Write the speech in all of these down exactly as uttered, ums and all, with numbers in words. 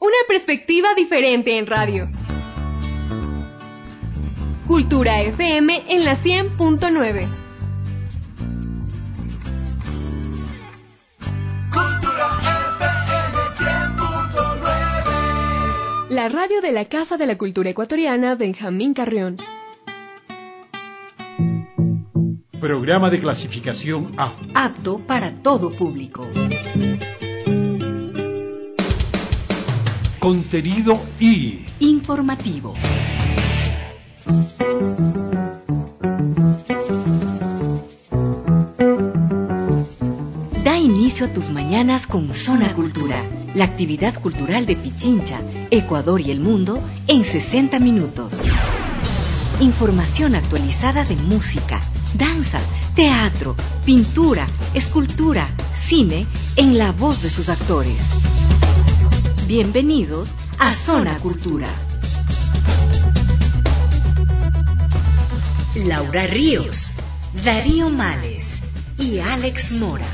Una perspectiva diferente en radio. Cultura F M en la cien punto nueve. Cultura F M cien punto nueve. La radio de la Casa de la Cultura Ecuatoriana Benjamín Carrión. Programa de clasificación A. Apto para todo público. Contenido I. Informativo. Da inicio a tus mañanas con Zona Cultura, la actividad cultural de Pichincha, Ecuador y el mundo en sesenta minutos. Información actualizada de música, danza, teatro, pintura, escultura, cine, en la voz de sus actores. Bienvenidos a Zona Cultura. Laura Ríos, Darío Males y Alex Mora.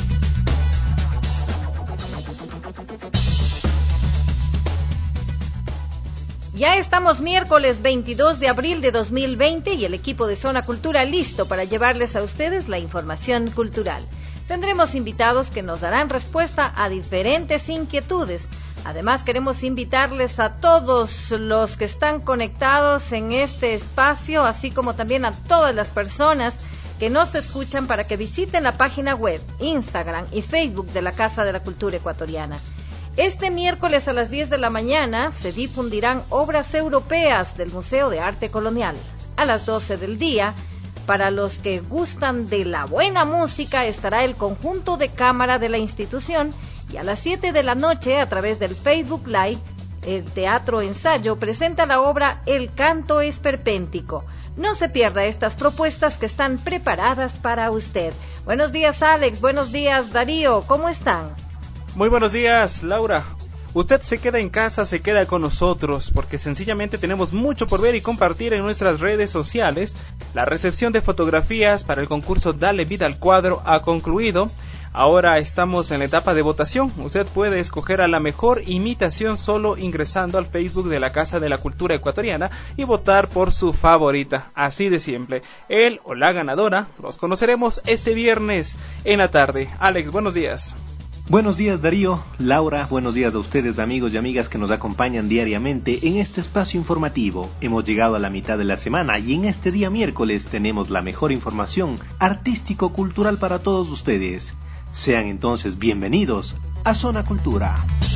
Ya estamos miércoles veintidós de abril de dos mil veinte y el equipo de Zona Cultura listo para llevarles a ustedes la información cultural. Tendremos invitados que nos darán respuesta a diferentes inquietudes. Además, queremos invitarles a todos los que están conectados en este espacio, así como también a todas las personas que nos escuchan para que visiten la página web, Instagram y Facebook de la Casa de la Cultura Ecuatoriana. Este miércoles a las diez de la mañana se difundirán obras europeas del Museo de Arte Colonial. A las doce del día, para los que gustan de la buena música, estará el conjunto de cámara de la institución y a las siete de la noche, a través del Facebook Live, el Teatro Ensayo presenta la obra El Canto Esperpéntico. No se pierda estas propuestas que están preparadas para usted. Buenos días, Alex. Buenos días, Darío. ¿Cómo están? Muy buenos días, Laura. Usted se queda en casa, se queda con nosotros, porque sencillamente tenemos mucho por ver y compartir en nuestras redes sociales. La recepción de fotografías para el concurso Dale Vida al Cuadro ha concluido. Ahora estamos en la etapa de votación. Usted puede escoger a la mejor imitación solo ingresando al Facebook de la Casa de la Cultura Ecuatoriana y votar por su favorita. Así de simple. Él o la ganadora los conoceremos este viernes en la tarde. Alex, buenos días. Buenos días, Darío, Laura, buenos días a ustedes, amigos y amigas que nos acompañan diariamente en este espacio informativo. Hemos llegado a la mitad de la semana y en este día miércoles tenemos la mejor información artístico-cultural para todos ustedes. Sean entonces bienvenidos a Zona Cultura.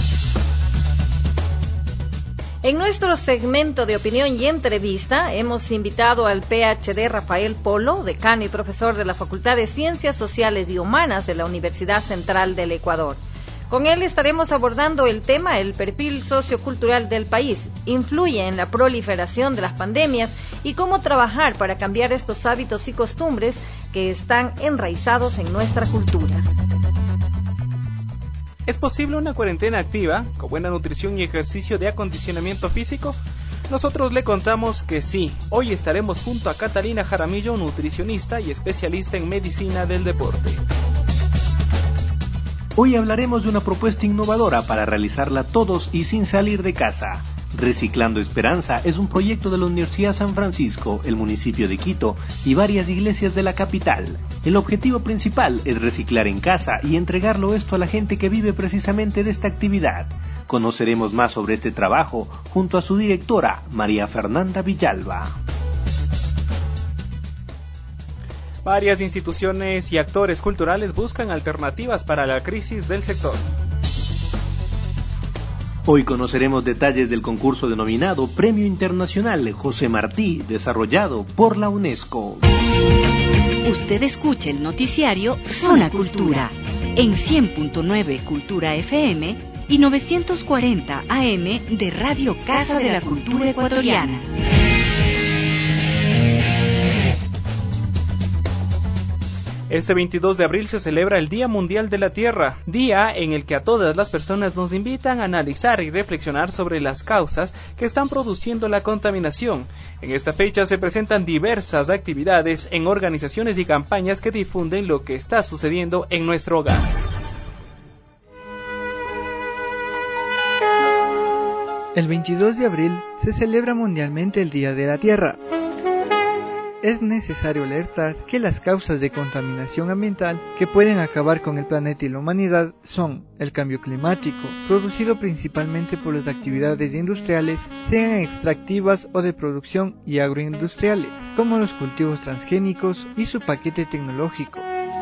En nuestro segmento de opinión y entrevista hemos invitado al P H D Rafael Polo, decano y profesor de la Facultad de Ciencias Sociales y Humanas de la Universidad Central del Ecuador. Con él estaremos abordando el tema el perfil sociocultural del país, influye en la proliferación de las pandemias y cómo trabajar para cambiar estos hábitos y costumbres que están enraizados en nuestra cultura. ¿Es posible una cuarentena activa, con buena nutrición y ejercicio de acondicionamiento físico? Nosotros le contamos que sí. Hoy estaremos junto a Catalina Jaramillo, nutricionista y especialista en medicina del deporte. Hoy hablaremos de una propuesta innovadora para realizarla todos y sin salir de casa. Reciclando Esperanza es un proyecto de la Universidad San Francisco, el municipio de Quito y varias iglesias de la capital. El objetivo principal es reciclar en casa y entregarlo esto a la gente que vive precisamente de esta actividad. Conoceremos más sobre este trabajo junto a su directora, María Fernanda Villalba. Varias instituciones y actores culturales buscan alternativas para la crisis del sector. Hoy conoceremos detalles del concurso denominado Premio Internacional José Martí, desarrollado por la UNESCO. Usted escucha el noticiario Zona Cultura en cien punto nueve Cultura F M y novecientos cuarenta A M de Radio Casa de la Cultura Ecuatoriana. Este veintidós de abril se celebra el Día Mundial de la Tierra, día en el que a todas las personas nos invitan a analizar y reflexionar sobre las causas que están produciendo la contaminación. En esta fecha se presentan diversas actividades en organizaciones y campañas que difunden lo que está sucediendo en nuestro hogar. El veintidós de abril se celebra mundialmente el Día de la Tierra. Es necesario alertar que las causas de contaminación ambiental que pueden acabar con el planeta y la humanidad son el cambio climático, producido principalmente por las actividades industriales, sean extractivas o de producción, y agroindustriales, como los cultivos transgénicos y su paquete tecnológico.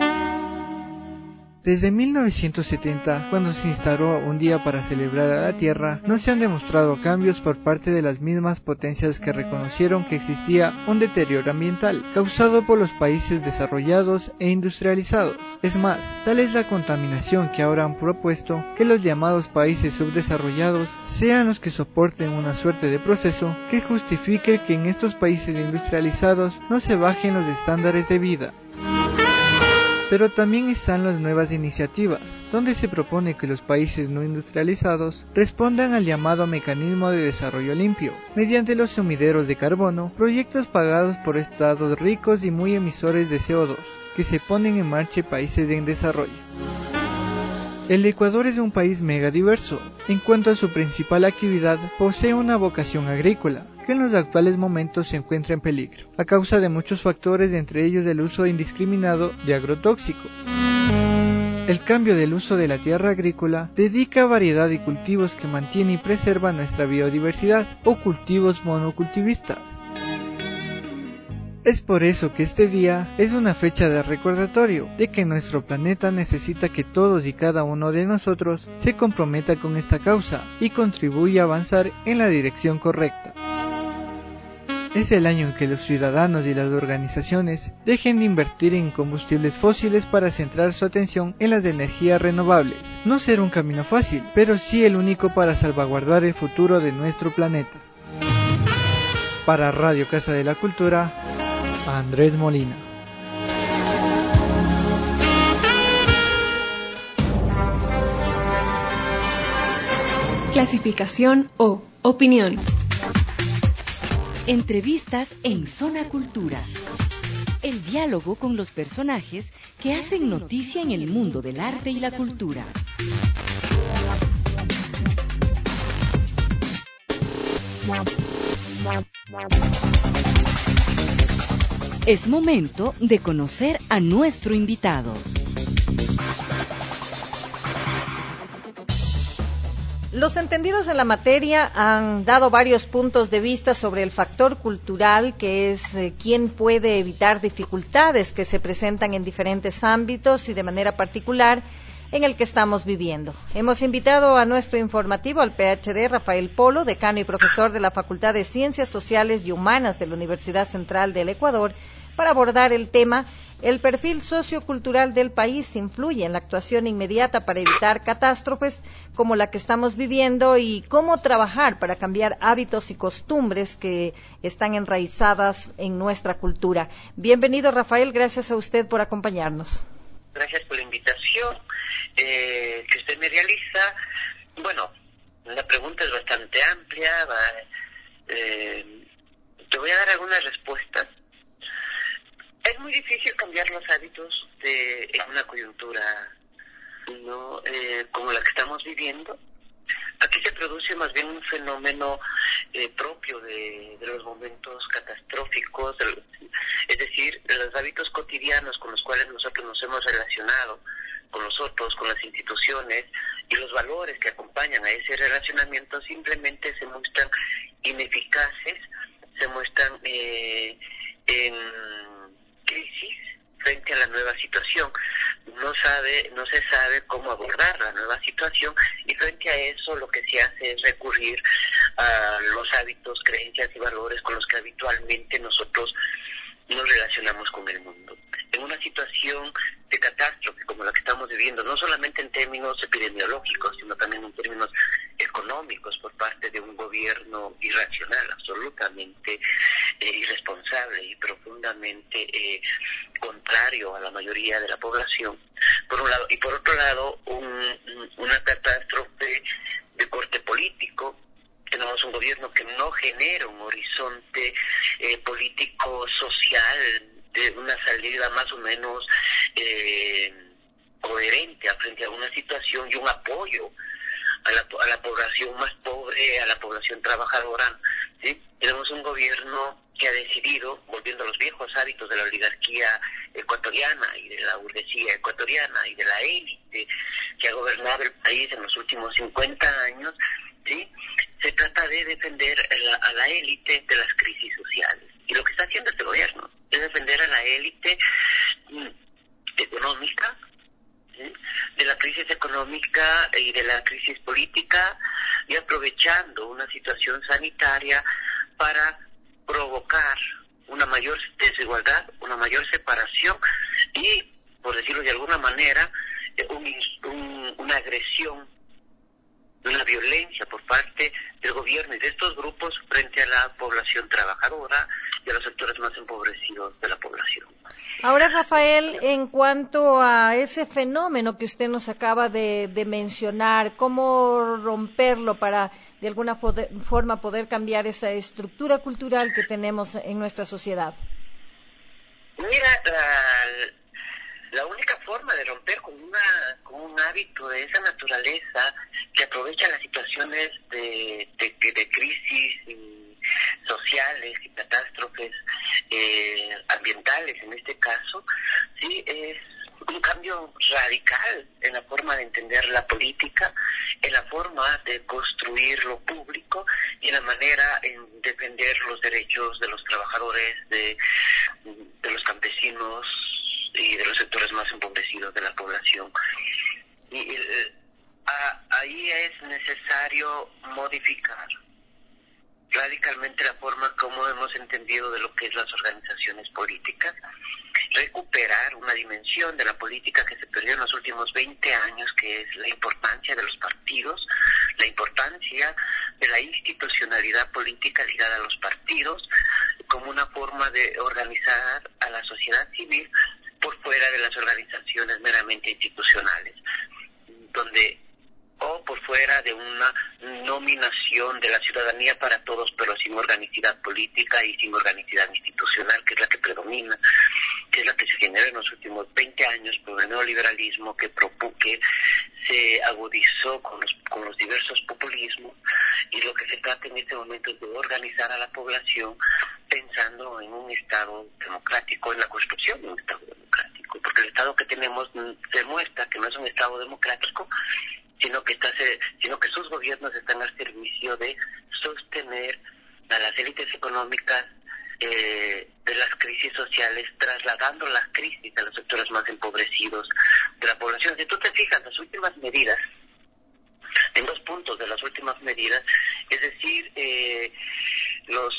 Desde mil novecientos setenta, cuando se instauró un día para celebrar a la Tierra, no se han demostrado cambios por parte de las mismas potencias que reconocieron que existía un deterioro ambiental, causado por los países desarrollados e industrializados. Es más, tal es la contaminación que ahora han propuesto que los llamados países subdesarrollados sean los que soporten una suerte de proceso que justifique que en estos países industrializados no se bajen los estándares de vida. Pero también están las nuevas iniciativas, donde se propone que los países no industrializados respondan al llamado mecanismo de desarrollo limpio, mediante los sumideros de carbono, proyectos pagados por estados ricos y muy emisores de C O dos, que se ponen en marcha en países en desarrollo. El Ecuador es un país mega diverso. En cuanto a su principal actividad, posee una vocación agrícola, que en los actuales momentos se encuentra en peligro, a causa de muchos factores, entre ellos el uso indiscriminado de agrotóxicos. El cambio del uso de la tierra agrícola dedica variedad de cultivos que mantiene y preserva nuestra biodiversidad, o cultivos monocultivistas. Es por eso que este día es una fecha de recordatorio de que nuestro planeta necesita que todos y cada uno de nosotros se comprometa con esta causa y contribuya a avanzar en la dirección correcta. Es el año en que los ciudadanos y las organizaciones dejen de invertir en combustibles fósiles para centrar su atención en las de energías renovables. No será un camino fácil, pero sí el único para salvaguardar el futuro de nuestro planeta. Para Radio Casa de la Cultura, Andrés Molina. Clasificación O. Opinión. Entrevistas en Zona Cultura. El diálogo con los personajes que hacen noticia en el mundo del arte y la cultura. Es momento de conocer a nuestro invitado. Los entendidos en la materia han dado varios puntos de vista sobre el factor cultural, que es eh, quién puede evitar dificultades que se presentan en diferentes ámbitos y de manera particular en el que estamos viviendo. Hemos invitado a nuestro informativo al P H D Rafael Polo, decano y profesor de la Facultad de Ciencias Sociales y Humanas de la Universidad Central del Ecuador, para abordar el tema: el perfil sociocultural del país influye en la actuación inmediata para evitar catástrofes como la que estamos viviendo, y cómo trabajar para cambiar hábitos y costumbres que están enraizadas en nuestra cultura. Bienvenido, Rafael, gracias a usted por acompañarnos. Gracias por la invitación eh, que usted me realiza. Bueno, la pregunta es bastante amplia. Va, eh, te voy a dar algunas respuestas. Es muy difícil cambiar los hábitos de en una coyuntura no eh, como la que estamos viviendo. Aquí se produce más bien un fenómeno eh, propio de, de los momentos catastróficos, de, es decir, de los hábitos cotidianos con los cuales nosotros nos hemos relacionado con los otros, con las instituciones, y los valores que acompañan a ese relacionamiento simplemente se muestran ineficaces, se muestran eh, en crisis frente a la nueva situación. No sabe, no se sabe cómo abordar la nueva situación, y frente a eso lo que se hace es recurrir a los hábitos, creencias y valores con los que habitualmente nosotros nos relacionamos con el mundo. En una situación de catástrofe como la que estamos viviendo, no solamente en términos epidemiológicos, sino también en términos económicos, por parte de un gobierno irracional, absolutamente eh, irresponsable y profundamente eh, contrario a la mayoría de la población, por un lado, y por otro lado, un, una catástrofe de corte político. Tenemos un gobierno que no genera un horizonte eh, político social de una salida más o menos eh, coherente a frente a una situación, y un apoyo a la, a la población más pobre, a la población trabajadora, ¿sí? Tenemos un gobierno que ha decidido, volviendo a los viejos hábitos de la oligarquía ecuatoriana y de la burguesía ecuatoriana y de la élite que ha gobernado el país en los últimos cincuenta años, ¿sí? Se trata de defender a la, a la élite de las crisis sociales. Y lo que está haciendo este gobierno es defender a la élite mm, económica, ¿sí? De la crisis económica y de la crisis política, y aprovechando una situación sanitaria para provocar una mayor desigualdad, una mayor separación y, por decirlo de alguna manera, un, un, una agresión, una violencia por parte del gobierno y de estos grupos frente a la población trabajadora y a los sectores más empobrecidos de la población. Ahora, Rafael, en cuanto a ese fenómeno que usted nos acaba de, de mencionar, ¿cómo romperlo para de alguna poder, forma poder cambiar esa estructura cultural que tenemos en nuestra sociedad? Mira, la, la única forma de romper con, una, con un hábito de esa naturaleza que aprovecha las situaciones de, de, de crisis y sociales y catástrofes eh, ambientales en este caso, sí, es un cambio radical en la forma de entender la política, en la forma de construir lo público y en la manera en defender los derechos de los trabajadores, de, de los campesinos y de los sectores más empobrecidos de la población. Y eh, a, ahí es necesario modificar radicalmente la forma como hemos entendido de lo que es las organizaciones políticas, recuperar una dimensión de la política que se perdió en los últimos veinte años, que es la importancia de los partidos, la importancia de la institucionalidad política ligada a los partidos, como una forma de organizar a la sociedad civil por fuera de las organizaciones meramente institucionales, donde o por fuera de una nominación de la ciudadanía para todos, pero sin organicidad política y sin organicidad institucional, que es la que predomina, que es la que se genera en los últimos veinte años por el neoliberalismo que, propu- que se agudizó con los, con los diversos populismos, y lo que se trata en este momento es de organizar a la población pensando en un Estado democrático, en la construcción de un Estado democrático, porque el Estado que tenemos demuestra que no es un Estado democrático, sino que está, sino que sus gobiernos están al servicio de sostener a las élites económicas eh, de las crisis sociales, trasladando las crisis a los sectores más empobrecidos de la población. Si tú te fijas, las últimas medidas, en dos puntos de las últimas medidas, es decir, eh, los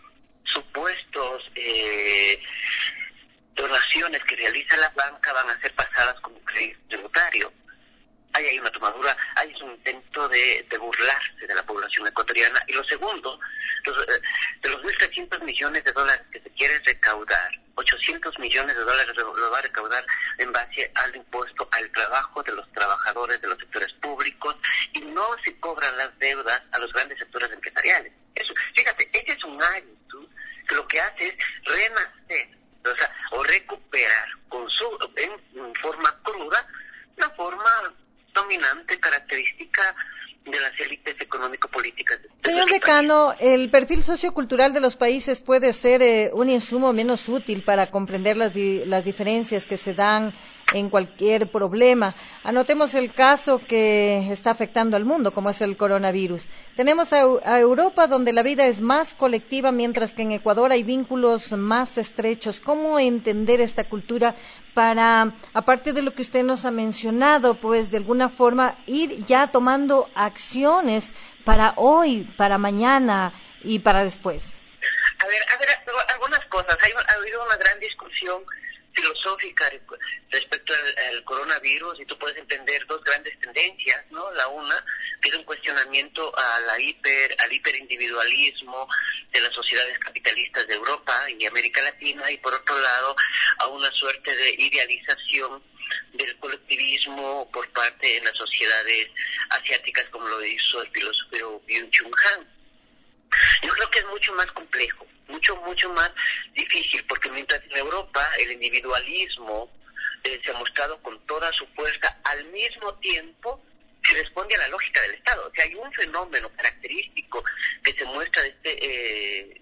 supuestos eh, donaciones que realiza la banca van a ser pasadas como crédito tributario. Ahí hay una tomadura, hay un intento de, de burlarse de la población ecuatoriana. Y lo segundo, los, de los mil trescientos millones de dólares que se quieren recaudar, ochocientos millones de dólares lo va a recaudar en base al impuesto al trabajo de los trabajadores de los sectores públicos, y no se cobran las deudas a los grandes sectores empresariales. Eso, fíjate, ese es un hábito que lo que hace es renacer, o sea, o recuperar con su, en forma cruda, una forma dominante, característica de las élites económico-políticas. Señor decano, ¿el perfil sociocultural de los países puede ser eh, un insumo menos útil para comprender las, di las diferencias que se dan en cualquier problema? Anotemos el caso que está afectando al mundo, como es el coronavirus. Tenemos a, a Europa, donde la vida es más colectiva, mientras que en Ecuador hay vínculos más estrechos. ¿Cómo entender esta cultura para, aparte de lo que usted nos ha mencionado, pues de alguna forma ir ya tomando acciones para hoy, para mañana y para después? A ver, a ver, algunas cosas. Hay, ha habido una gran discusión filosófica respecto al, al coronavirus, y tú puedes entender dos grandes tendencias, ¿no? La una, que es un cuestionamiento a la hiper, al hiperindividualismo de las sociedades capitalistas de Europa y América Latina, y por otro lado, a una suerte de idealización del colectivismo por parte de las sociedades asiáticas, como lo hizo el filósofo Byung-Chul Han. Yo creo que es mucho más complejo, mucho, mucho más difícil, porque mientras en Europa el individualismo eh, se ha mostrado con toda su fuerza, al mismo tiempo que responde a la lógica del Estado. O sea, hay un fenómeno característico que se muestra de este, eh,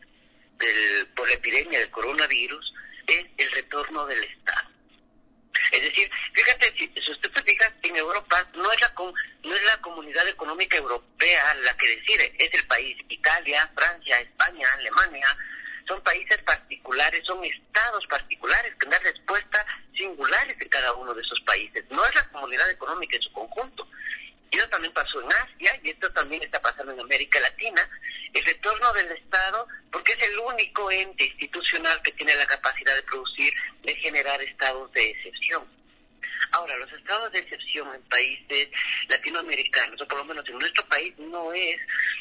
del, por la epidemia del coronavirus, es el retorno del Estado. Es decir, fíjate, si, si usted se fija, en Europa no es la no es la Comunidad Económica Europea la que decide, es el país. Italia, Francia, España, Alemania, son países particulares, son estados particulares que dan respuestas singulares en cada uno de esos países. No es la Comunidad Económica en su conjunto. Y eso también pasó en Asia, y esto también está pasando en América Latina, el retorno del Estado, porque es el único ente institucional que tiene la capacidad de producir, de generar estados de excepción. Ahora, los estados de excepción en países latinoamericanos, o por lo menos en nuestro país, no es,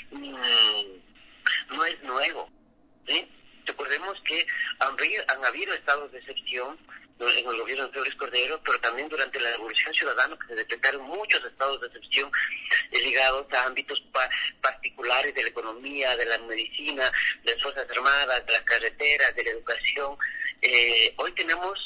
mmm, no es nuevo, ¿sí? Recordemos que han, han habido estados de excepción en el gobierno de Félix Cordero, pero también durante la Revolución Ciudadana, que se decretaron muchos estados de excepción eh, ligados a ámbitos pa particulares de la economía, de la medicina, de las Fuerzas Armadas, de las carreteras, de la educación. Eh, hoy tenemos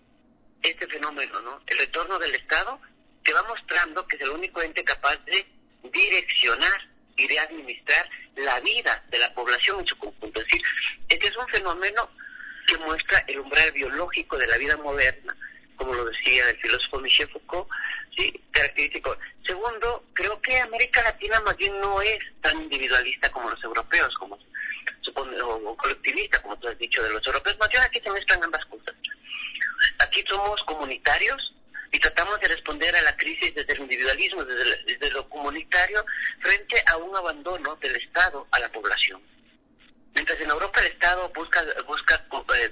este fenómeno, ¿no? El retorno del Estado, que va mostrando que es el único ente capaz de direccionar y de administrar la vida de la población en su conjunto. Es decir, este es un fenómeno que muestra el umbral biológico de la vida moderna, como lo decía el filósofo Michel Foucault, sí, característico. Segundo, creo que América Latina más bien no es tan individualista como los europeos, como supone, o, o colectivista, como tú has dicho de los europeos. Más bien aquí se mezclan ambas cosas. Aquí somos comunitarios y tratamos de responder a la crisis desde el individualismo, desde, desde lo comunitario, frente a un abandono del Estado a la población. Mientras en Europa el Estado busca busca eh,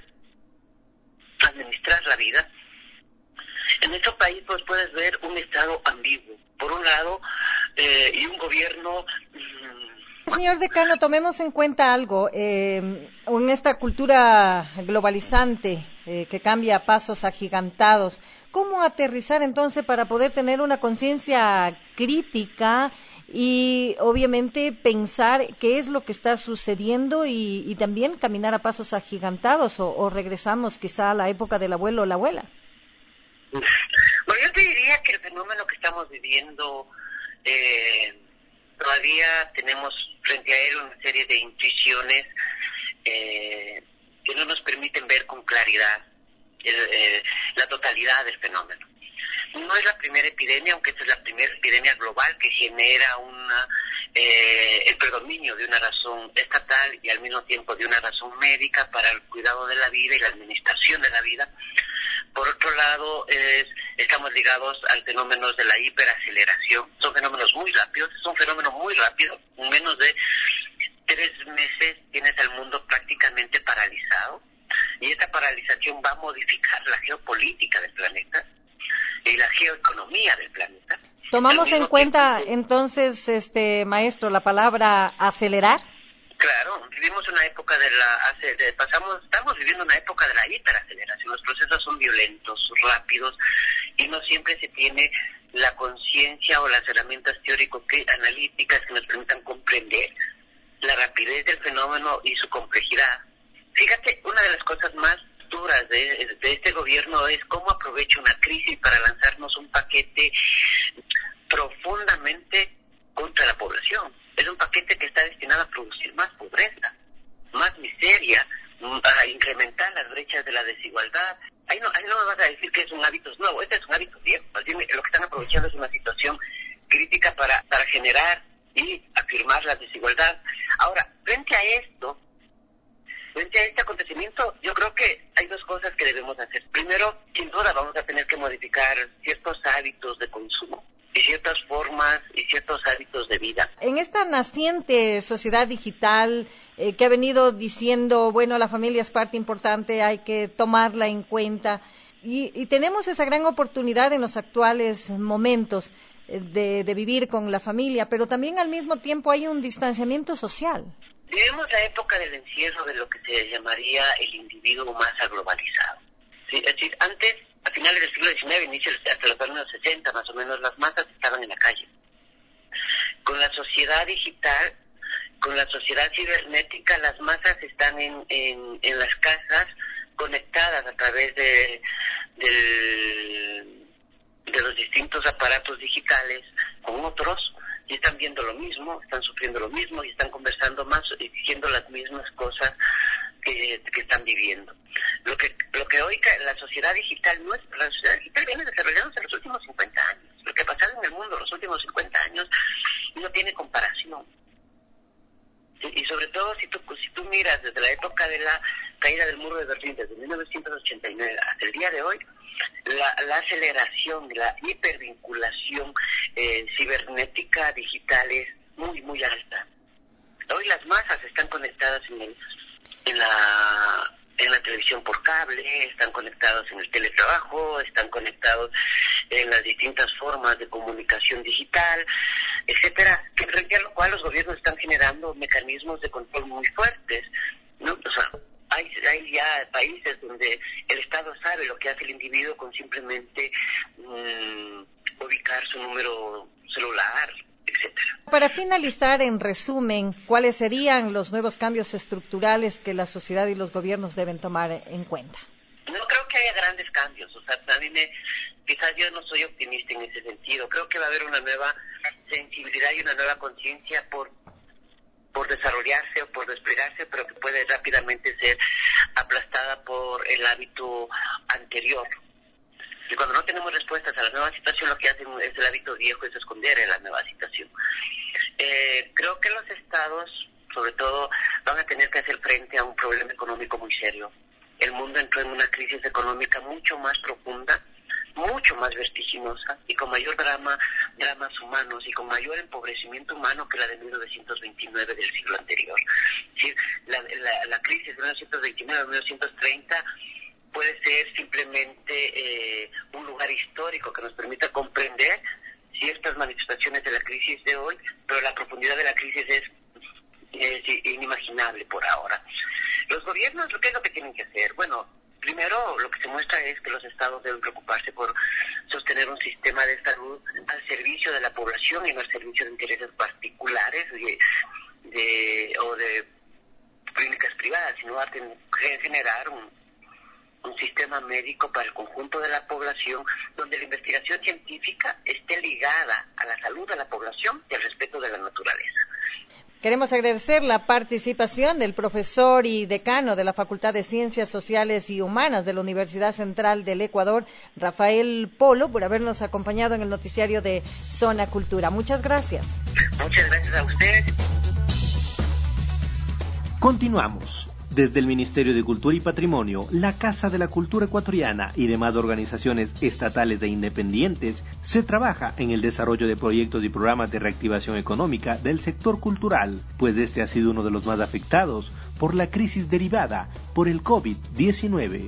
administrar la vida, en nuestro país pues puedes ver un Estado ambiguo. Por un lado, eh, y un gobierno... Mmm... Señor decano, tomemos en cuenta algo. Eh, en esta cultura globalizante eh, que cambia a pasos agigantados, ¿cómo aterrizar entonces para poder tener una conciencia crítica y obviamente pensar qué es lo que está sucediendo y, y también caminar a pasos agigantados o, o regresamos quizá a la época del abuelo o la abuela? Bueno, yo te diría que el fenómeno que estamos viviendo, eh, todavía tenemos frente a él una serie de intuiciones eh, que no nos permiten ver con claridad el, eh, la totalidad del fenómeno. No es la primera epidemia, aunque esta es la primera epidemia global que genera una, eh, el predominio de una razón estatal y al mismo tiempo de una razón médica para el cuidado de la vida y la administración de la vida. Por otro lado, es, estamos ligados al fenómeno de la hiperaceleración. Son fenómenos muy rápidos, es un fenómeno muy rápido. En menos de tres meses tienes al mundo prácticamente paralizado. Y esta paralización va a modificar la geopolítica del planeta y la geoeconomía del planeta. ¿Tomamos en cuenta tiempo, entonces, este maestro, la palabra acelerar? Claro, vivimos una época de la... De, pasamos, estamos viviendo una época de la hiperaceleración. Los procesos son violentos, rápidos, y no siempre se tiene la conciencia o las herramientas teórico-analíticas que nos permitan comprender la rapidez del fenómeno y su complejidad. Fíjate, una de las cosas más duras de, de este gobierno es cómo aprovecha una crisis para lanzarnos un paquete profundamente contra la población. Es un paquete que está destinado a producir más pobreza, más miseria, a incrementar las brechas de la desigualdad. Ahí no, ahí no me vas a decir que es un hábito nuevo, este es un hábito viejo. Así lo que están aprovechando es una situación crítica para, para generar y afirmar la desigualdad. Ahora, frente a esto, frente a este acontecimiento, yo creo que hay dos cosas que debemos hacer. Primero, sin duda vamos a tener que modificar ciertos hábitos de consumo y ciertas formas y ciertos hábitos de vida. En esta naciente sociedad digital eh, que ha venido diciendo, bueno, la familia es parte importante, hay que tomarla en cuenta, y, y tenemos esa gran oportunidad en los actuales momentos eh, de, de vivir con la familia, pero también al mismo tiempo hay un distanciamiento social. Vivimos la época del encierro de lo que se llamaría el individuo masa globalizado. ¿Sí? Es decir, antes, a finales del siglo diecinueve, inicio hasta los años sesenta, más o menos, las masas estaban en la calle. Con la sociedad digital, con la sociedad cibernética, las masas están en, en, en las casas, conectadas a través de, del, de los distintos aparatos digitales, con otros y están viendo lo mismo, están sufriendo lo mismo y están conversando más y diciendo las mismas cosas que, que están viviendo. Lo que lo que hoy la sociedad digital no es, la sociedad digital viene desarrollándose en los últimos cincuenta años. Lo que ha pasado en el mundo en los últimos cincuenta años no tiene comparación. Sí, y sobre todo si tú si tú miras desde la época de la caída del muro de Berlín, desde mil novecientos ochenta y nueve hasta el día de hoy, la, la aceleración, la hipervinculación eh, cibernética digital es muy, muy alta. Hoy las masas están conectadas en, el, en, la, en la televisión por cable, están conectados en el teletrabajo, están conectados en las distintas formas de comunicación digital, etcétera, que frente a lo cual los gobiernos están generando mecanismos de control muy fuertes, ¿no? O sea, hay, hay ya países donde el Estado sabe lo que hace el individuo con simplemente mmm, ubicar su número celular, etcétera. Para finalizar, en resumen, ¿cuáles serían los nuevos cambios estructurales que la sociedad y los gobiernos deben tomar en cuenta? No creo que haya grandes cambios, o sea, a mí me, quizás yo no soy optimista en ese sentido. Creo que va a haber una nueva sensibilidad y una nueva conciencia por por desarrollarse o por desplegarse, pero que puede rápidamente ser aplastada por el hábito anterior. Y cuando no tenemos respuestas a la nueva situación, lo que hacen es el hábito viejo, es esconder en la nueva situación. Eh, creo que los estados, sobre todo, van a tener que hacer frente a un problema económico muy serio. El mundo entró en una crisis económica mucho más profunda, mucho más vertiginosa y con mayor drama, dramas humanos y con mayor empobrecimiento humano que la de mil novecientos veintinueve del siglo anterior. Es decir, la, la, la crisis de mil novecientos veintinueve a mil novecientos treinta puede ser simplemente eh, un lugar histórico que nos permita comprender ciertas manifestaciones de la crisis de hoy, pero la profundidad de la crisis es, es inimaginable por ahora. Los gobiernos, ¿qué es lo que tienen que hacer? Bueno, primero lo que se muestra es que los estados deben preocuparse por sostener un sistema de salud al servicio de la población y no al servicio de intereses particulares de, de, o de clínicas privadas, sino a ten, generar un, un sistema médico para el conjunto de la población donde la investigación científica esté ligada a la salud de la población y al respeto de la naturaleza. Queremos agradecer la participación del profesor y decano de la Facultad de Ciencias Sociales y Humanas de la Universidad Central del Ecuador, Rafael Polo, por habernos acompañado en el noticiario de Zona Cultura. Muchas gracias. Muchas gracias a ustedes. Continuamos. Desde el Ministerio de Cultura y Patrimonio, la Casa de la Cultura Ecuatoriana y demás organizaciones estatales e independientes, se trabaja en el desarrollo de proyectos y programas de reactivación económica del sector cultural, pues este ha sido uno de los más afectados por la crisis derivada por el COVID diecinueve.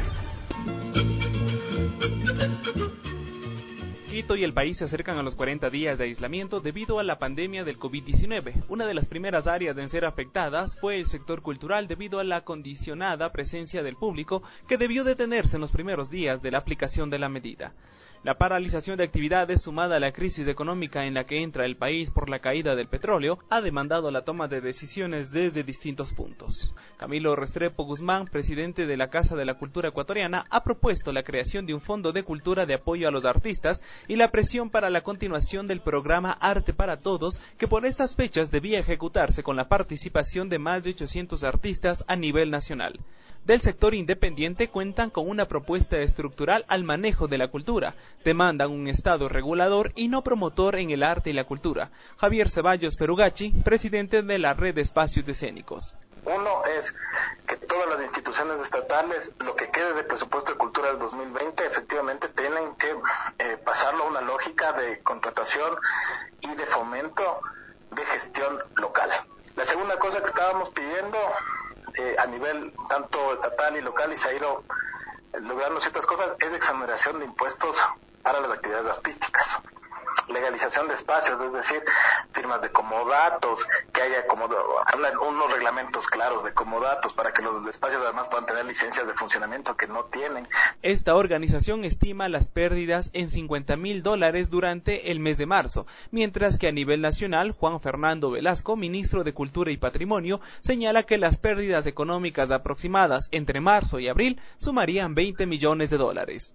Quito y el país se acercan a los cuarenta días de aislamiento debido a la pandemia del COVID diecinueve. Una de las primeras áreas en ser afectadas fue el sector cultural debido a la condicionada presencia del público que debió detenerse en los primeros días de la aplicación de la medida. La paralización de actividades sumada a la crisis económica en la que entra el país por la caída del petróleo ha demandado la toma de decisiones desde distintos puntos. Camilo Restrepo Guzmán, presidente de la Casa de la Cultura Ecuatoriana, ha propuesto la creación de un fondo de cultura de apoyo a los artistas y la presión para la continuación del programa Arte para Todos, que por estas fechas debía ejecutarse con la participación de más de ochocientos artistas a nivel nacional. Del sector independiente cuentan con una propuesta estructural al manejo de la cultura. Demandan un Estado regulador y no promotor en el arte y la cultura. Javier Ceballos Perugachi, presidente de la Red de Espacios Escénicos. Uno es que todas las instituciones estatales, lo que quede de presupuesto de cultura del dos mil veinte, efectivamente tienen que eh, pasarlo a una lógica de contratación y de fomento de gestión local. La segunda cosa que estábamos pidiendo eh, a nivel tanto estatal y local, y se ha ido eh, logrando ciertas cosas, es exoneración de impuestos para las actividades artísticas. Legalización de espacios, es decir, firmas de comodatos, que haya como unos reglamentos claros de comodatos para que los espacios además puedan tener licencias de funcionamiento que no tienen. Esta organización estima las pérdidas en cincuenta mil dólares durante el mes de marzo, mientras que a nivel nacional, Juan Fernando Velasco, ministro de Cultura y Patrimonio, señala que las pérdidas económicas aproximadas entre marzo y abril sumarían veinte millones de dólares.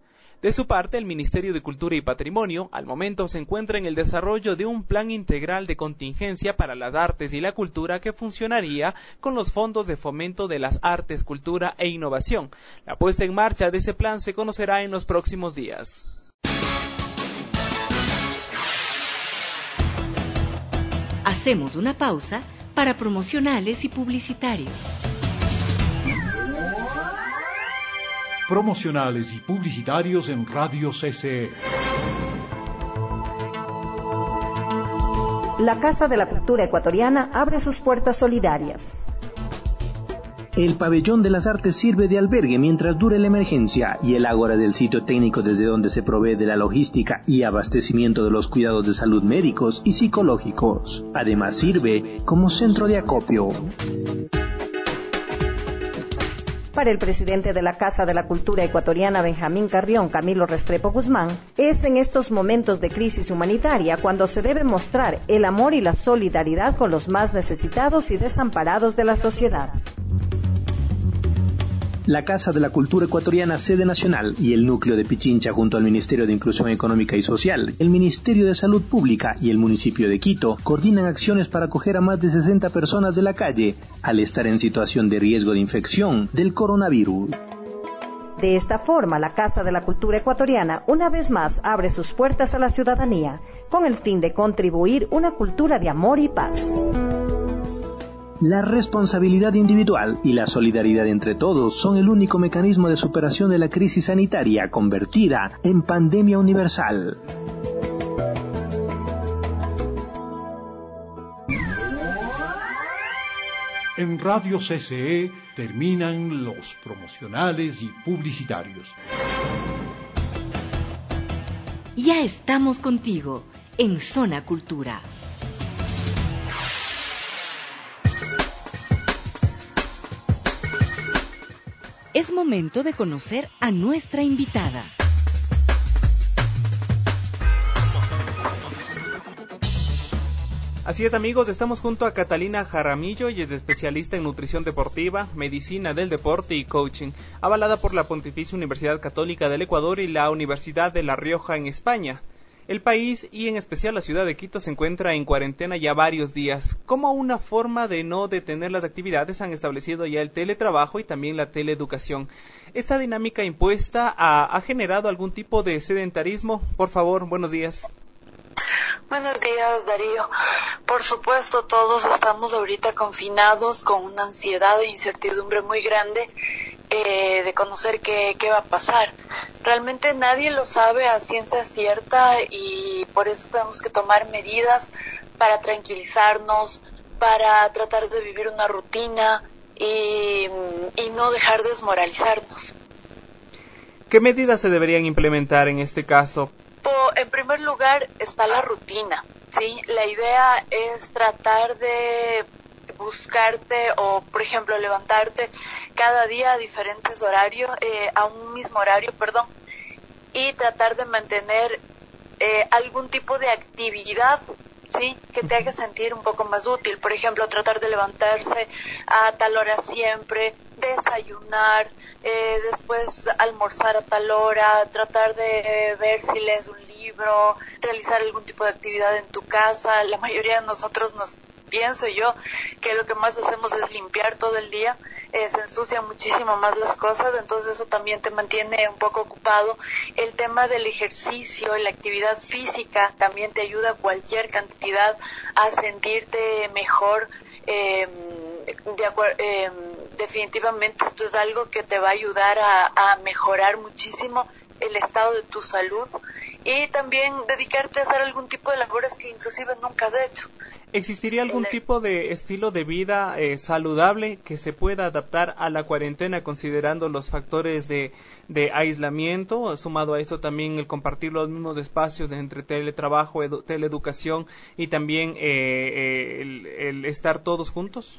De su parte, el Ministerio de Cultura y Patrimonio al momento se encuentra en el desarrollo de un plan integral de contingencia para las artes y la cultura que funcionaría con los fondos de fomento de las artes, cultura e innovación. La puesta en marcha de ese plan se conocerá en los próximos días. Hacemos una pausa para promocionales y publicitarios. Promocionales y publicitarios en Radio C C E. La Casa de la Cultura Ecuatoriana abre sus puertas solidarias. El Pabellón de las Artes sirve de albergue mientras dure la emergencia y el ágora del sitio técnico desde donde se provee de la logística y abastecimiento de los cuidados de salud médicos y psicológicos. Además sirve como centro de acopio. Para el presidente de la Casa de la Cultura Ecuatoriana, Benjamín Carrión, Camilo Restrepo Guzmán, es en estos momentos de crisis humanitaria cuando se debe mostrar el amor y la solidaridad con los más necesitados y desamparados de la sociedad. La Casa de la Cultura Ecuatoriana, sede nacional, y el núcleo de Pichincha junto al Ministerio de Inclusión Económica y Social, el Ministerio de Salud Pública y el municipio de Quito coordinan acciones para acoger a más de sesenta personas de la calle al estar en situación de riesgo de infección del coronavirus. De esta forma, la Casa de la Cultura Ecuatoriana una vez más abre sus puertas a la ciudadanía con el fin de contribuir una cultura de amor y paz. La responsabilidad individual y la solidaridad entre todos son el único mecanismo de superación de la crisis sanitaria convertida en pandemia universal. En Radio C C E terminan los promocionales y publicitarios. Ya estamos contigo en Zona Cultura. Es momento de conocer a nuestra invitada. Así es, amigos, estamos junto a Catalina Jaramillo y es especialista en nutrición deportiva, medicina del deporte y coaching, avalada por la Pontificia Universidad Católica del Ecuador y la Universidad de La Rioja en España. El país, y en especial la ciudad de Quito, se encuentra en cuarentena ya varios días. Como una forma de no detener las actividades, han establecido ya el teletrabajo y también la teleeducación. ¿Esta dinámica impuesta ha, ha generado algún tipo de sedentarismo? Por favor, buenos días. Buenos días, Darío. Por supuesto, todos estamos ahorita confinados con una ansiedad e incertidumbre muy grande eh, de conocer qué, qué va a pasar. Realmente nadie lo sabe a ciencia cierta y por eso tenemos que tomar medidas para tranquilizarnos, para tratar de vivir una rutina y, y no dejar desmoralizarnos. ¿Qué medidas se deberían implementar en este caso? En primer lugar está la rutina, ¿sí? La idea es tratar de buscarte o, por ejemplo, levantarte cada día a diferentes horarios, eh, a un mismo horario, perdón, y tratar de mantener eh, algún tipo de actividad, ¿sí? Que te haga sentir un poco más útil. Por ejemplo, tratar de levantarse a tal hora siempre, desayunar, eh, después almorzar a tal hora, tratar de ver si lees un libro, realizar algún tipo de actividad en tu casa. La mayoría de nosotros nos, pienso yo, que lo que más hacemos es limpiar todo el día, eh, se ensucian muchísimo más las cosas, entonces eso también te mantiene un poco ocupado. El tema del ejercicio, la actividad física también te ayuda cualquier cantidad a sentirte mejor. Eh, de acuer- eh, definitivamente esto es algo que te va a ayudar a, a mejorar muchísimo el estado de tu salud y también dedicarte a hacer algún tipo de labores que inclusive nunca has hecho. ¿Existiría algún tipo de estilo de vida eh, saludable que se pueda adaptar a la cuarentena considerando los factores de, de aislamiento, sumado a esto también el compartir los mismos espacios de entre teletrabajo, edu- teleeducación y también eh, eh, el, el estar todos juntos?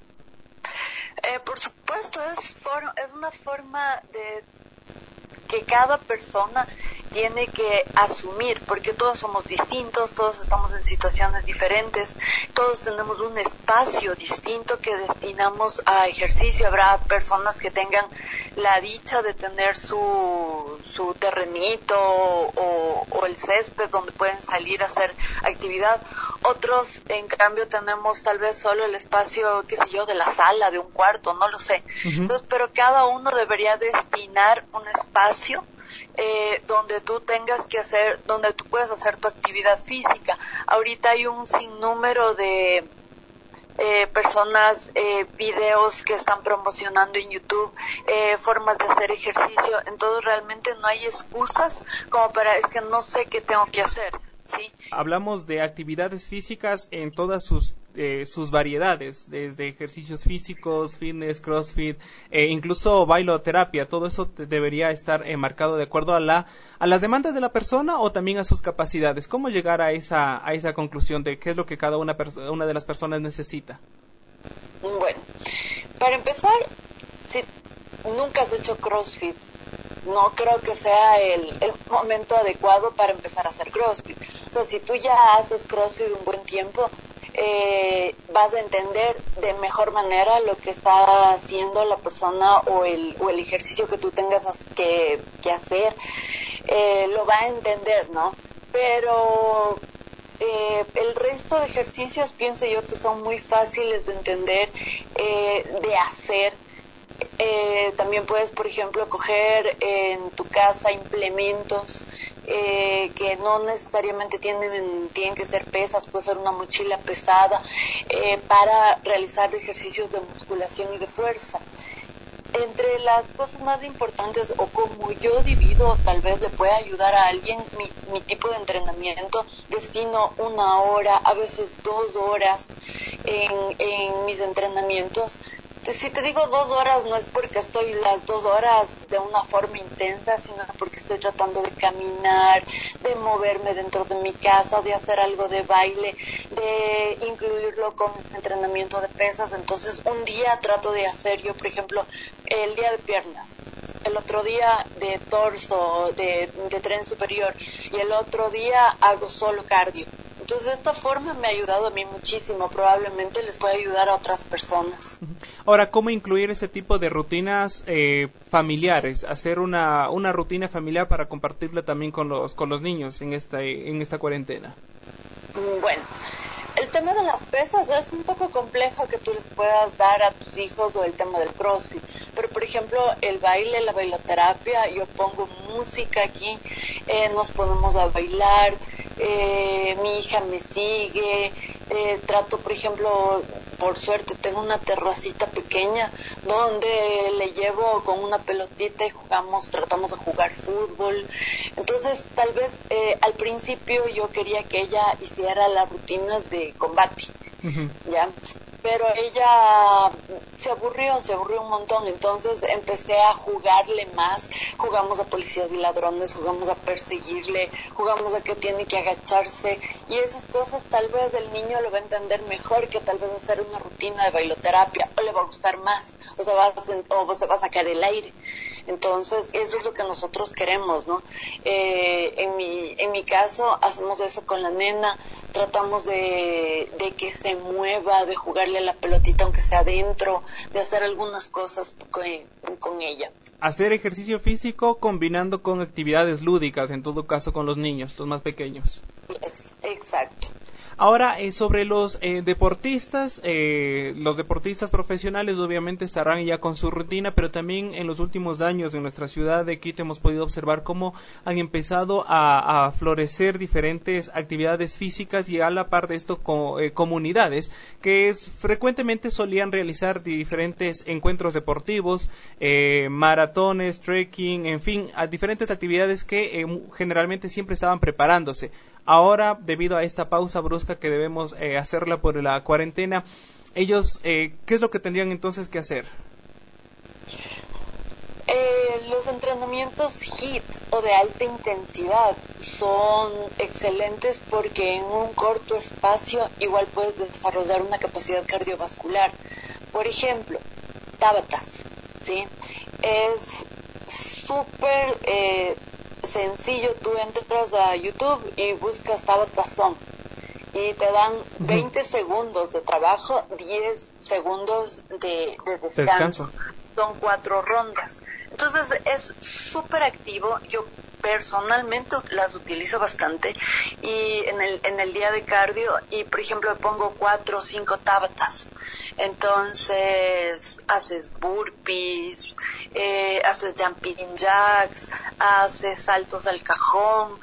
Eh, por supuesto, es, for- es una forma de que cada persona tiene que asumir, porque todos somos distintos, todos estamos en situaciones diferentes, todos tenemos un espacio distinto que destinamos a ejercicio. Habrá personas que tengan la dicha de tener su, su terrenito o, o el césped donde pueden salir a hacer actividad. Otros, en cambio, tenemos tal vez solo el espacio, qué sé yo, de la sala, de un cuarto, no lo sé. Uh-huh. Entonces, pero cada uno debería destinar un espacio eh, donde tú tengas que hacer, donde tú puedas hacer tu actividad física. Ahorita hay un sinnúmero de Eh, personas, eh, videos que están promocionando en YouTube, eh, formas de hacer ejercicio. Entonces realmente no hay excusas como para, es que no sé qué tengo que hacer, ¿sí? Hablamos de actividades físicas en todas sus eh, sus variedades, desde ejercicios físicos, fitness, crossfit, eh, incluso bailoterapia. Todo eso te debería estar eh, marcado de acuerdo a la a las demandas de la persona o también a sus capacidades. ¿Cómo llegar a esa a esa conclusión de qué es lo que cada una perso- una de las personas necesita? Bueno, para empezar, si nunca has hecho CrossFit, no creo que sea el, el momento adecuado para empezar a hacer CrossFit. O sea, si tú ya haces CrossFit un buen tiempo, eh, vas a entender de mejor manera lo que está haciendo la persona o el, o el ejercicio que tú tengas que, que hacer, eh, lo va a entender, ¿no? Pero eh, el resto de ejercicios pienso yo que son muy fáciles de entender, eh, de hacer. Eh, también puedes, por ejemplo, coger en tu casa implementos eh, que no necesariamente tienen, tienen que ser pesas, puede ser una mochila pesada eh, para realizar ejercicios de musculación y de fuerza. Entre las cosas más importantes, o como yo divido, tal vez le pueda ayudar a alguien, mi, mi tipo de entrenamiento, destino una hora, a veces dos horas en, en mis entrenamientos. Si te digo dos horas, no es porque estoy las dos horas de una forma intensa, sino porque estoy tratando de caminar, de moverme dentro de mi casa, de hacer algo de baile, de incluirlo con entrenamiento de pesas. Entonces, un día trato de hacer yo, por ejemplo, el día de piernas, el otro día de torso, de, de tren superior, y el otro día hago solo cardio. Entonces, de esta forma me ha ayudado a mí muchísimo. Probablemente les puede ayudar a otras personas. Ahora, ¿cómo incluir ese tipo de rutinas eh, familiares? Hacer una una rutina familiar para compartirla también con los con los niños en esta en esta cuarentena. Bueno, el tema de las pesas es un poco complejo que tú les puedas dar a tus hijos, o el tema del CrossFit. Pero, por ejemplo, el baile, la bailoterapia, yo pongo música aquí, eh, nos ponemos a bailar, eh, mi hija me sigue, eh, trato, por ejemplo, por suerte tengo una terracita pequeña donde le llevo con una pelotita y jugamos, tratamos de jugar fútbol. Entonces, tal vez eh, al principio yo quería que ella hiciera las rutinas de combate, uh-huh. ¿ya? Pero ella se aburrió, se aburrió un montón, entonces empecé a jugarle más, jugamos a policías y ladrones, jugamos a perseguirle, jugamos a que tiene que agacharse, y esas cosas tal vez el niño lo va a entender mejor que tal vez hacer una rutina de bailoterapia, o le va a gustar más, o se va a, o se va a sacar el aire. Entonces, eso es lo que nosotros queremos, ¿no? Eh, en mi, en mi caso, hacemos eso con la nena, tratamos de, de que se mueva, de jugarle a la pelotita aunque sea adentro, de hacer algunas cosas con, con ella. Hacer ejercicio físico combinando con actividades lúdicas, en todo caso con los niños, los más pequeños. Es, exacto. Ahora, eh, sobre los eh, deportistas, eh, los deportistas profesionales obviamente estarán ya con su rutina, pero también en los últimos años en nuestra ciudad de Quito hemos podido observar cómo han empezado a, a florecer diferentes actividades físicas, y a la par de esto co, eh, comunidades que es, frecuentemente solían realizar diferentes encuentros deportivos, eh, maratones, trekking, en fin, a diferentes actividades que eh, generalmente siempre estaban preparándose. Ahora, debido a esta pausa brusca que debemos eh, hacerla por la cuarentena, ellos, eh, ¿qué es lo que tendrían entonces que hacer? Eh, los entrenamientos H I I T o de alta intensidad son excelentes porque en un corto espacio igual puedes desarrollar una capacidad cardiovascular. Por ejemplo, Tabatas, ¿sí? Es súper eh, sencillo. Tú entras a YouTube y buscas Tabata Song y te dan veinte uh-huh. segundos de trabajo, diez segundos de, de descanso. descanso. Son cuatro rondas. Entonces es súper activo. Yo personalmente las utilizo bastante y en el en el día de cardio, y por ejemplo pongo cuatro o cinco tabatas. Entonces haces burpees, eh, haces jumping jacks, haces saltos al cajón,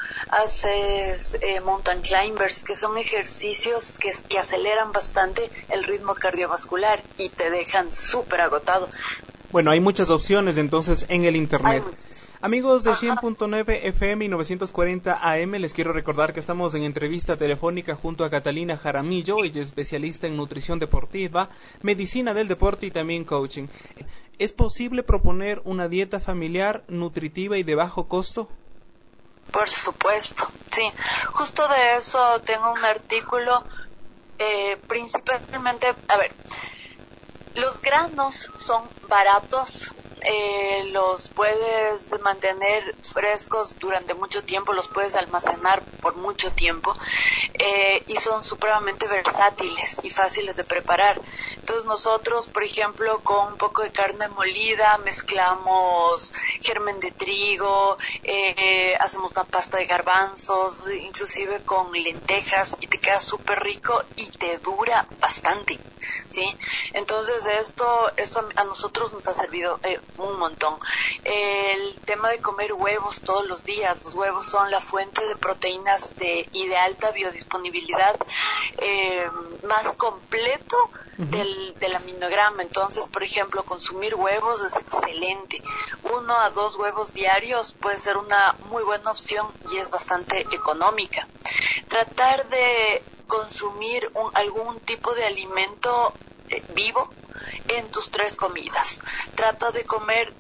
haces eh, mountain climbers, que son ejercicios que, que aceleran bastante el ritmo cardiovascular y te dejan súper agotado. Bueno, hay muchas opciones entonces en el internet. Amigos de cien punto nueve F M y novecientos cuarenta A M, les quiero recordar que estamos en entrevista telefónica junto a Catalina Jaramillo. Ella es especialista en nutrición deportiva, medicina del deporte y también coaching. ¿Es posible proponer una dieta familiar, nutritiva y de bajo costo? Por supuesto, sí. Justo de eso tengo un artículo, eh, principalmente, a ver, los granos son baratos, eh, los puedes mantener frescos durante mucho tiempo, los puedes almacenar por mucho tiempo, eh, y son supremamente versátiles y fáciles de preparar. Entonces nosotros, por ejemplo, con un poco de carne molida mezclamos germen de trigo, eh, hacemos una pasta de garbanzos, inclusive con lentejas, y te queda súper rico y te dura bastante, ¿sí? Entonces esto esto a nosotros nos ha servido eh, un montón. El tema de comer huevos todos los días. Los huevos son la fuente de proteínas de y de alta biodisponibilidad, eh, más completo del, del aminograma. Entonces, por ejemplo, consumir huevos es excelente. Uno a dos huevos diarios puede ser una muy buena opción y es bastante económica. Tratar de consumir un, algún tipo de alimento eh, vivo en tus tres comidas. Trata de comer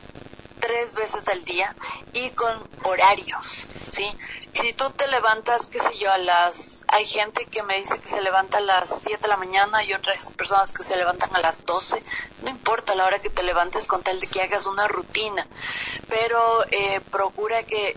tres veces al día y con horarios, ¿sí? Si tú te levantas, qué sé yo, a las... Hay gente que me dice que se levanta a las siete de la mañana y otras personas que se levantan a las doce. No importa la hora que te levantes con tal de que hagas una rutina, pero eh, procura que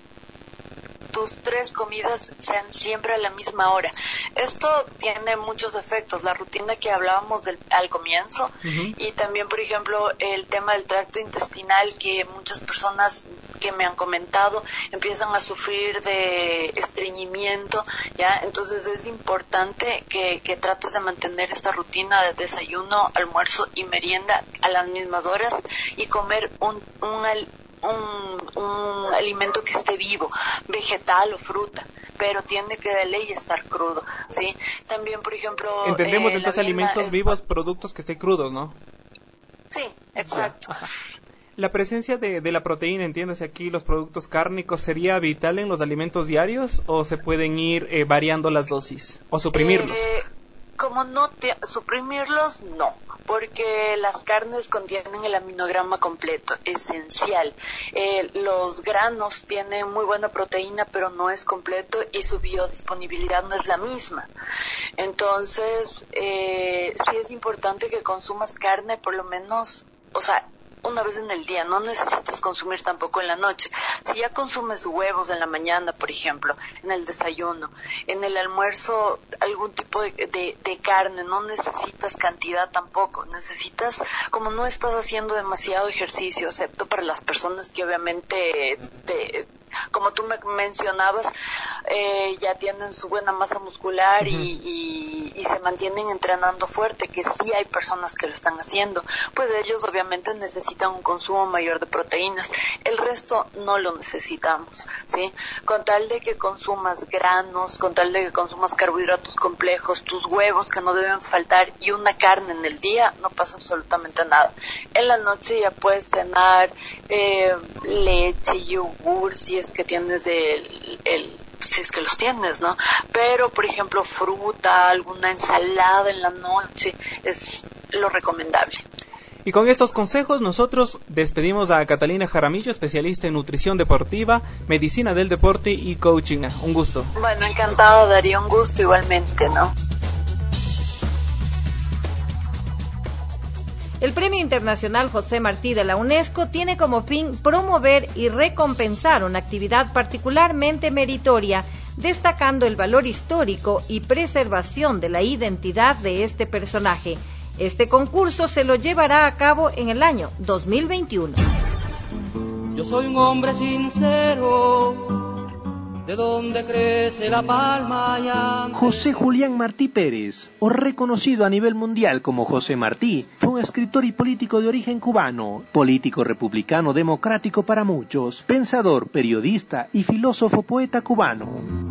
tus tres comidas sean siempre a la misma hora. Esto tiene muchos efectos, la rutina que hablábamos del, al comienzo, uh-huh. Y también, por ejemplo, el tema del tracto intestinal, que muchas personas que me han comentado empiezan a sufrir de estreñimiento, ¿ya? Entonces es importante que, que trates de mantener esta rutina de desayuno, almuerzo y merienda a las mismas horas y comer un, un Un, un alimento que esté vivo, vegetal o fruta, pero tiene que de ley estar crudo, ¿sí? También, por ejemplo... Entendemos eh, entonces alimentos es... vivos, productos que estén crudos, ¿no? Sí, exacto. La presencia de, de la proteína, entiéndase aquí, los productos cárnicos, ¿sería vital en los alimentos diarios o se pueden ir eh, variando las dosis o suprimirlos? Eh, como no te, suprimirlos, no, porque las carnes contienen el aminograma completo, esencial. Eh, los granos tienen muy buena proteína, pero no es completo y su biodisponibilidad no es la misma. Entonces, eh, sí es importante que consumas carne por lo menos, o sea, una vez en el día, no necesitas consumir tampoco en la noche. Si ya consumes huevos en la mañana, por ejemplo, en el desayuno, en el almuerzo algún tipo de, de, de carne, no necesitas cantidad tampoco, necesitas, como no estás haciendo demasiado ejercicio, excepto para las personas que obviamente, te, como tú me mencionabas, eh, ya tienen su buena masa muscular, uh-huh. y, y, y se mantienen entrenando fuerte, que sí hay personas que lo están haciendo, pues ellos obviamente necesitan un consumo mayor de proteínas. El resto no lo necesitamos, ¿sí? Con tal de que consumas granos, con tal de que consumas carbohidratos complejos, tus huevos que no deben faltar y una carne en el día, no pasa absolutamente nada. En la noche ya puedes cenar eh, leche, yogur, si es que tienes el, el si es que los tienes, ¿no? Pero, por ejemplo, fruta, alguna ensalada en la noche es lo recomendable. Y con estos consejos nosotros despedimos a Catalina Jaramillo, especialista en nutrición deportiva, medicina del deporte y coaching. Un gusto. Bueno, encantado, Darío, un gusto igualmente, ¿no? El Premio Internacional José Martí de la UNESCO tiene como fin promover y recompensar una actividad particularmente meritoria, destacando el valor histórico y preservación de la identidad de este personaje. Este concurso se lo llevará a cabo en el año dos mil veintiuno. Yo soy un hombre sincero, de donde crece la palma ya. José Julián Martí Pérez, o reconocido a nivel mundial como José Martí, fue un escritor y político de origen cubano, político republicano democrático para muchos, pensador, periodista y filósofo poeta cubano.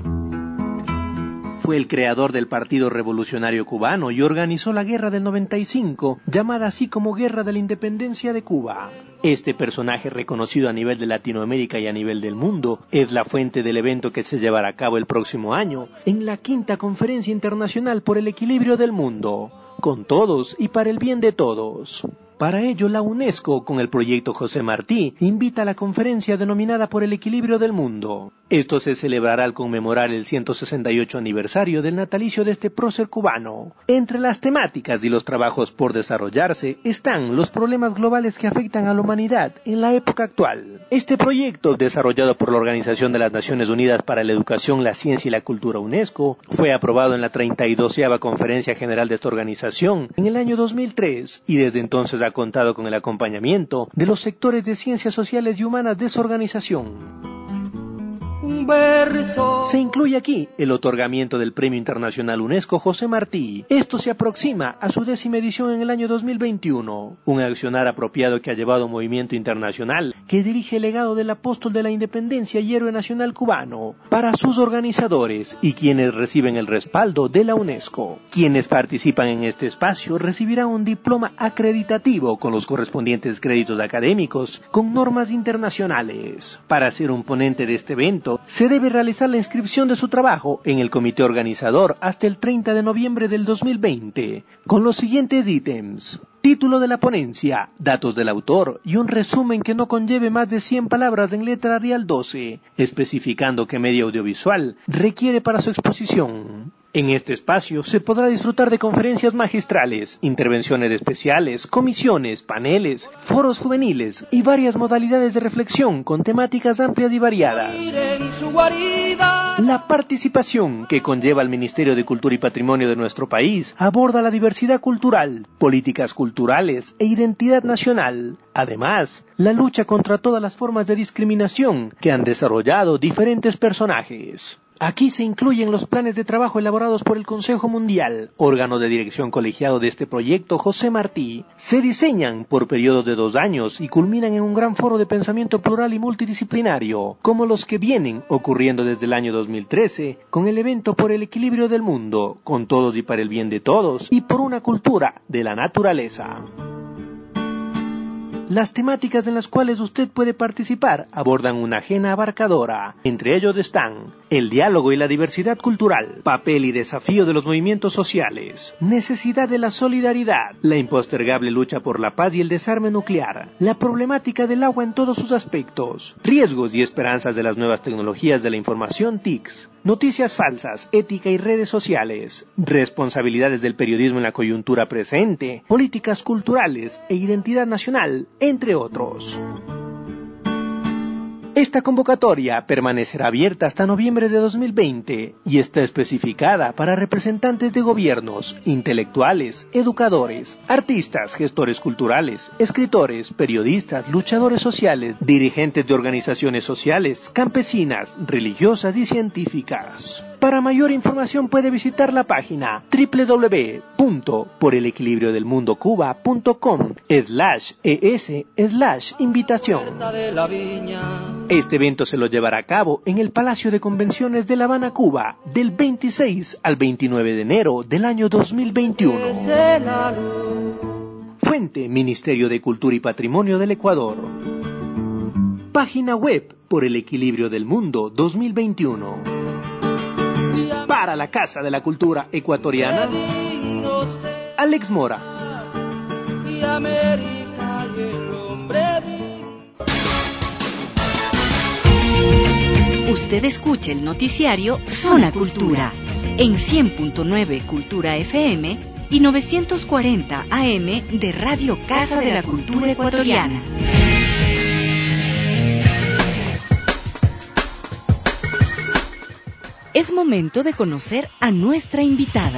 Fue el creador del Partido Revolucionario Cubano y organizó la Guerra del noventa y cinco, llamada así como Guerra de la Independencia de Cuba. Este personaje, reconocido a nivel de Latinoamérica y a nivel del mundo, es la fuente del evento que se llevará a cabo el próximo año en la quinta Conferencia Internacional por el Equilibrio del Mundo, con todos y para el bien de todos. Para ello, la UNESCO, con el proyecto José Martí, invita a la conferencia denominada Por el Equilibrio del Mundo. Esto se celebrará al conmemorar el ciento sesenta y ocho aniversario del natalicio de este prócer cubano. Entre las temáticas y los trabajos por desarrollarse están los problemas globales que afectan a la humanidad en la época actual. Este proyecto, desarrollado por la Organización de las Naciones Unidas para la Educación, la Ciencia y la Cultura UNESCO, fue aprobado en la treinta y doceava Conferencia General de esta organización en el año dos mil tres y desde entonces ha contado con el acompañamiento de los sectores de ciencias sociales y humanas de su organización. Un verso. Se incluye aquí el otorgamiento del Premio Internacional UNESCO José Martí. Esto se aproxima a su décima edición en el año dos mil veintiuno, un accionar apropiado que ha llevado a un movimiento internacional que dirige el legado del apóstol de la independencia y héroe nacional cubano para sus organizadores y quienes reciben el respaldo de la UNESCO. Quienes participan en este espacio recibirán un diploma acreditativo con los correspondientes créditos académicos con normas internacionales. Para ser un ponente de este evento, se debe realizar la inscripción de su trabajo en el comité organizador hasta el treinta de noviembre del dos mil veinte, con los siguientes ítems: título de la ponencia, datos del autor y un resumen que no conlleve más de cien palabras en letra Arial doce, especificando qué medio audiovisual requiere para su exposición. En este espacio se podrá disfrutar de conferencias magistrales, intervenciones especiales, comisiones, paneles, foros juveniles y varias modalidades de reflexión con temáticas amplias y variadas. La participación que conlleva el Ministerio de Cultura y Patrimonio de nuestro país aborda la diversidad cultural, políticas culturales e identidad nacional. Además, la lucha contra todas las formas de discriminación que han desarrollado diferentes personajes. Aquí se incluyen los planes de trabajo elaborados por el Consejo Mundial, órgano de dirección colegiado de este proyecto José Martí. Se diseñan por periodos de dos años y culminan en un gran foro de pensamiento plural y multidisciplinario, como los que vienen ocurriendo desde el año dos mil trece, con el evento Por el Equilibrio del Mundo, con todos y para el bien de todos, y por una cultura de la naturaleza. Las temáticas en las cuales usted puede participar abordan una agenda abarcadora. Entre ellos están el diálogo y la diversidad cultural, papel y desafío de los movimientos sociales, necesidad de la solidaridad, la impostergable lucha por la paz y el desarme nuclear, la problemática del agua en todos sus aspectos, riesgos y esperanzas de las nuevas tecnologías de la información T I Cs, noticias falsas, ética y redes sociales, responsabilidades del periodismo en la coyuntura presente, políticas culturales e identidad nacional, entre otros. Esta convocatoria permanecerá abierta hasta noviembre de dos mil veinte y está especificada para representantes de gobiernos, intelectuales, educadores, artistas, gestores culturales, escritores, periodistas, luchadores sociales, dirigentes de organizaciones sociales, campesinas, religiosas y científicas. Para mayor información puede visitar la página doble u doble u doble u punto por el equilibrio del mundo cuba punto com slash es slash invitación. Este evento se lo llevará a cabo en el Palacio de Convenciones de La Habana, Cuba, del veintiséis al veintinueve de enero del año dos mil veintiuno. Fuente: Ministerio de Cultura y Patrimonio del Ecuador. Página web: Por el Equilibrio del Mundo dos mil veintiuno. Para la Casa de la Cultura Ecuatoriana, Alex Mora. Usted escucha el noticiario Zona Cultura en cien punto nueve Cultura F M y novecientos cuarenta A M de Radio Casa de la Cultura Ecuatoriana. Es momento de conocer a nuestra invitada.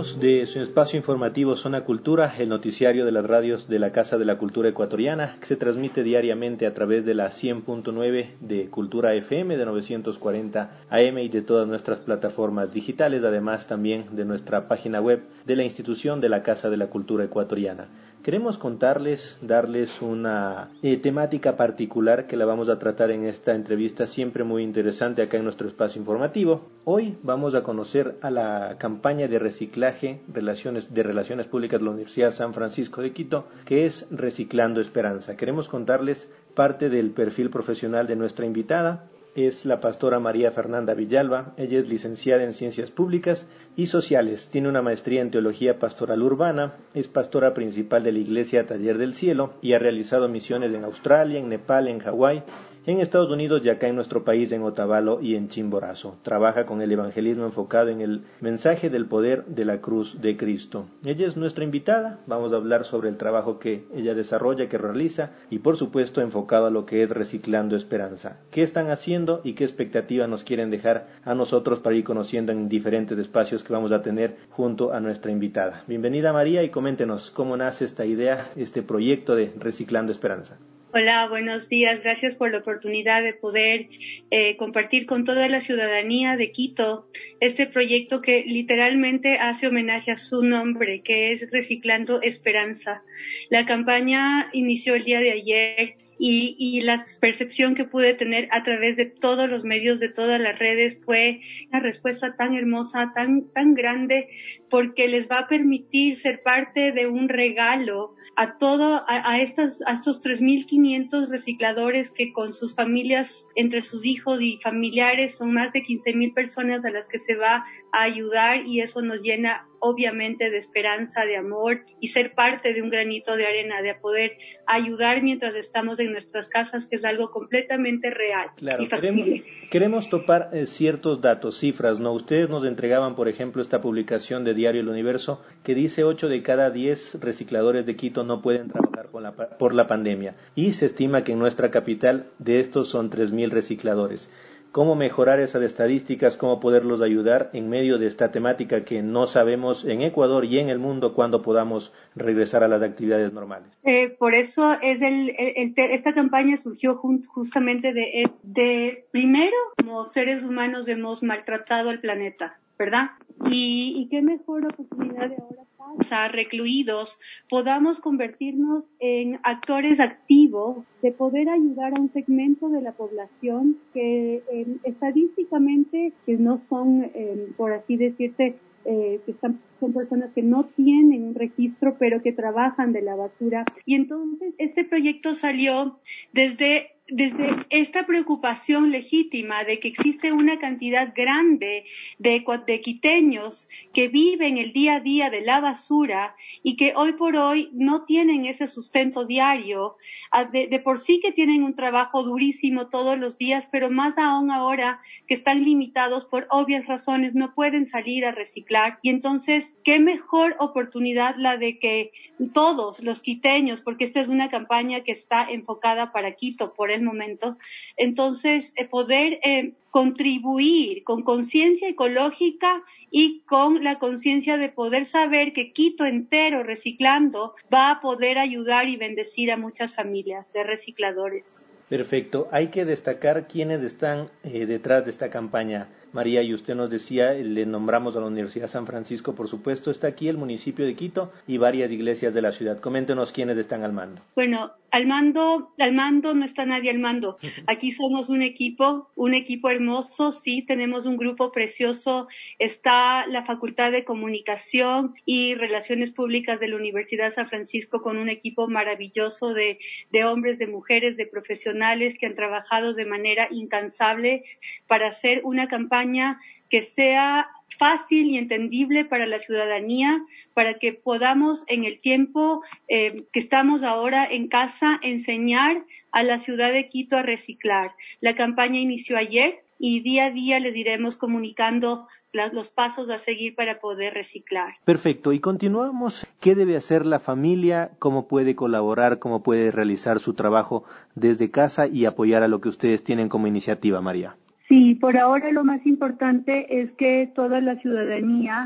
amigos de su espacio informativo Zona Cultura, el noticiario de las radios de la Casa de la Cultura Ecuatoriana, que se transmite diariamente a través de la cien punto nueve de Cultura F M de novecientos cuarenta A M y de todas nuestras plataformas digitales, además también de nuestra página web de la institución de la Casa de la Cultura Ecuatoriana. Queremos contarles, darles una eh, temática particular que la vamos a tratar en esta entrevista siempre muy interesante acá en nuestro espacio informativo. Hoy vamos a conocer a la campaña de reciclaje relaciones, de Relaciones Públicas de la Universidad San Francisco de Quito, que es Reciclando Esperanza. Queremos contarles parte del perfil profesional de nuestra invitada. Es la pastora María Fernanda Villalba. Ella es licenciada en Ciencias Públicas y Sociales, tiene una maestría en Teología Pastoral Urbana, es pastora principal de la Iglesia Taller del Cielo y ha realizado misiones en Australia, en Nepal, en Hawái, en Estados Unidos y acá en nuestro país, en Otavalo y en Chimborazo. Trabaja con el evangelismo enfocado en el mensaje del poder de la cruz de Cristo. Ella es nuestra invitada. Vamos a hablar sobre el trabajo que ella desarrolla, que realiza y por supuesto enfocado a lo que es Reciclando Esperanza. ¿Qué están haciendo y qué expectativa nos quieren dejar a nosotros para ir conociendo en diferentes espacios que vamos a tener junto a nuestra invitada? Bienvenida, María, y coméntenos cómo nace esta idea, este proyecto de Reciclando Esperanza. Hola, buenos días. Gracias por la oportunidad de poder eh, compartir con toda la ciudadanía de Quito este proyecto que literalmente hace homenaje a su nombre, que es Reciclando Esperanza. La campaña inició el día de ayer y, y la percepción que pude tener a través de todos los medios, de todas las redes, fue una respuesta tan hermosa, tan, tan grande, porque les va a permitir ser parte de un regalo a todo, a, a, estas, a estos tres mil quinientos recicladores que con sus familias, entre sus hijos y familiares, son más de quince mil personas a las que se va a ayudar, y eso nos llena obviamente de esperanza, de amor, y ser parte de un granito de arena, de poder ayudar mientras estamos en nuestras casas, que es algo completamente real. Claro, queremos, queremos topar eh, ciertos datos, cifras, ¿no? Ustedes nos entregaban, por ejemplo, esta publicación de Diario El Universo, que dice ocho de cada diez recicladores de Quito no pueden trabajar con la, por la pandemia, y se estima que en nuestra capital de estos son tres mil recicladores. ¿Cómo mejorar esas estadísticas? ¿Cómo poderlos ayudar en medio de esta temática que no sabemos en Ecuador y en el mundo cuándo podamos regresar a las actividades normales? Eh, por eso es el, el, el, esta campaña surgió justamente de, de, primero, como seres humanos hemos maltratado al planeta, ¿verdad? Y, y qué mejor oportunidad de ahora casa, recluidos, podamos convertirnos en actores activos de poder ayudar a un segmento de la población que eh, estadísticamente que no son, eh, por así decirte, eh, que están, son personas que no tienen un registro, pero que trabajan de la basura. Y entonces este proyecto salió desde desde esta preocupación legítima de que existe una cantidad grande de, de quiteños que viven el día a día de la basura y que hoy por hoy no tienen ese sustento diario, de, de por sí que tienen un trabajo durísimo todos los días, pero más aún ahora que están limitados por obvias razones, no pueden salir a reciclar. Y entonces, qué mejor oportunidad la de que todos los quiteños, porque esta es una campaña que está enfocada para Quito por el momento, entonces eh, poder eh, contribuir con conciencia ecológica y con la conciencia de poder saber que Quito entero reciclando va a poder ayudar y bendecir a muchas familias de recicladores. Perfecto. Hay que destacar quiénes están eh, detrás de esta campaña. María, y usted nos decía, le nombramos a la Universidad San Francisco, por supuesto, está aquí el municipio de Quito y varias iglesias de la ciudad. Coméntenos quiénes están al mando. Bueno, al mando, al mando no está nadie al mando. Aquí somos un equipo, un equipo hermoso, sí, tenemos un grupo precioso. Está la Facultad de Comunicación y Relaciones Públicas de la Universidad San Francisco con un equipo maravilloso de, de hombres, de mujeres, de profesionales que han trabajado de manera incansable para hacer una campaña que sea fácil y entendible para la ciudadanía, para que podamos en el tiempo eh, que estamos ahora en casa enseñar a la ciudad de Quito a reciclar. La campaña inició ayer y día a día les iremos comunicando los pasos a seguir para poder reciclar. Perfecto, y continuamos. ¿Qué debe hacer la familia? ¿Cómo puede colaborar? ¿Cómo puede realizar su trabajo desde casa y apoyar a lo que ustedes tienen como iniciativa, María? Sí, por ahora lo más importante es que toda la ciudadanía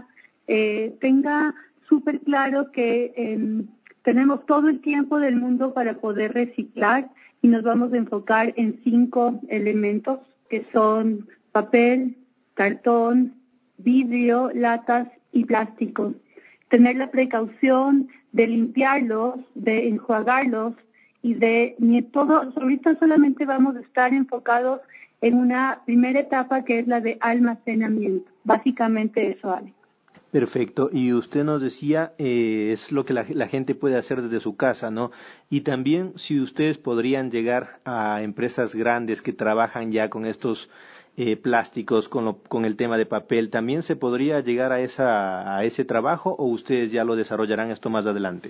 eh, tenga súper claro que eh, tenemos todo el tiempo del mundo para poder reciclar y nos vamos a enfocar en cinco elementos que son papel, cartón, vidrio, latas y plásticos. Tener la precaución de limpiarlos, de enjuagarlos y de ni todo. Ahorita solamente vamos a estar enfocados en una primera etapa que es la de almacenamiento. Básicamente eso, Ale. Perfecto. Y usted nos decía, eh, es lo que la, la gente puede hacer desde su casa, ¿no? Y también si ustedes podrían llegar a empresas grandes que trabajan ya con estos eh, plásticos, con, lo, con el tema de papel, ¿también se podría llegar a, esa, a ese trabajo o ustedes ya lo desarrollarán esto más adelante?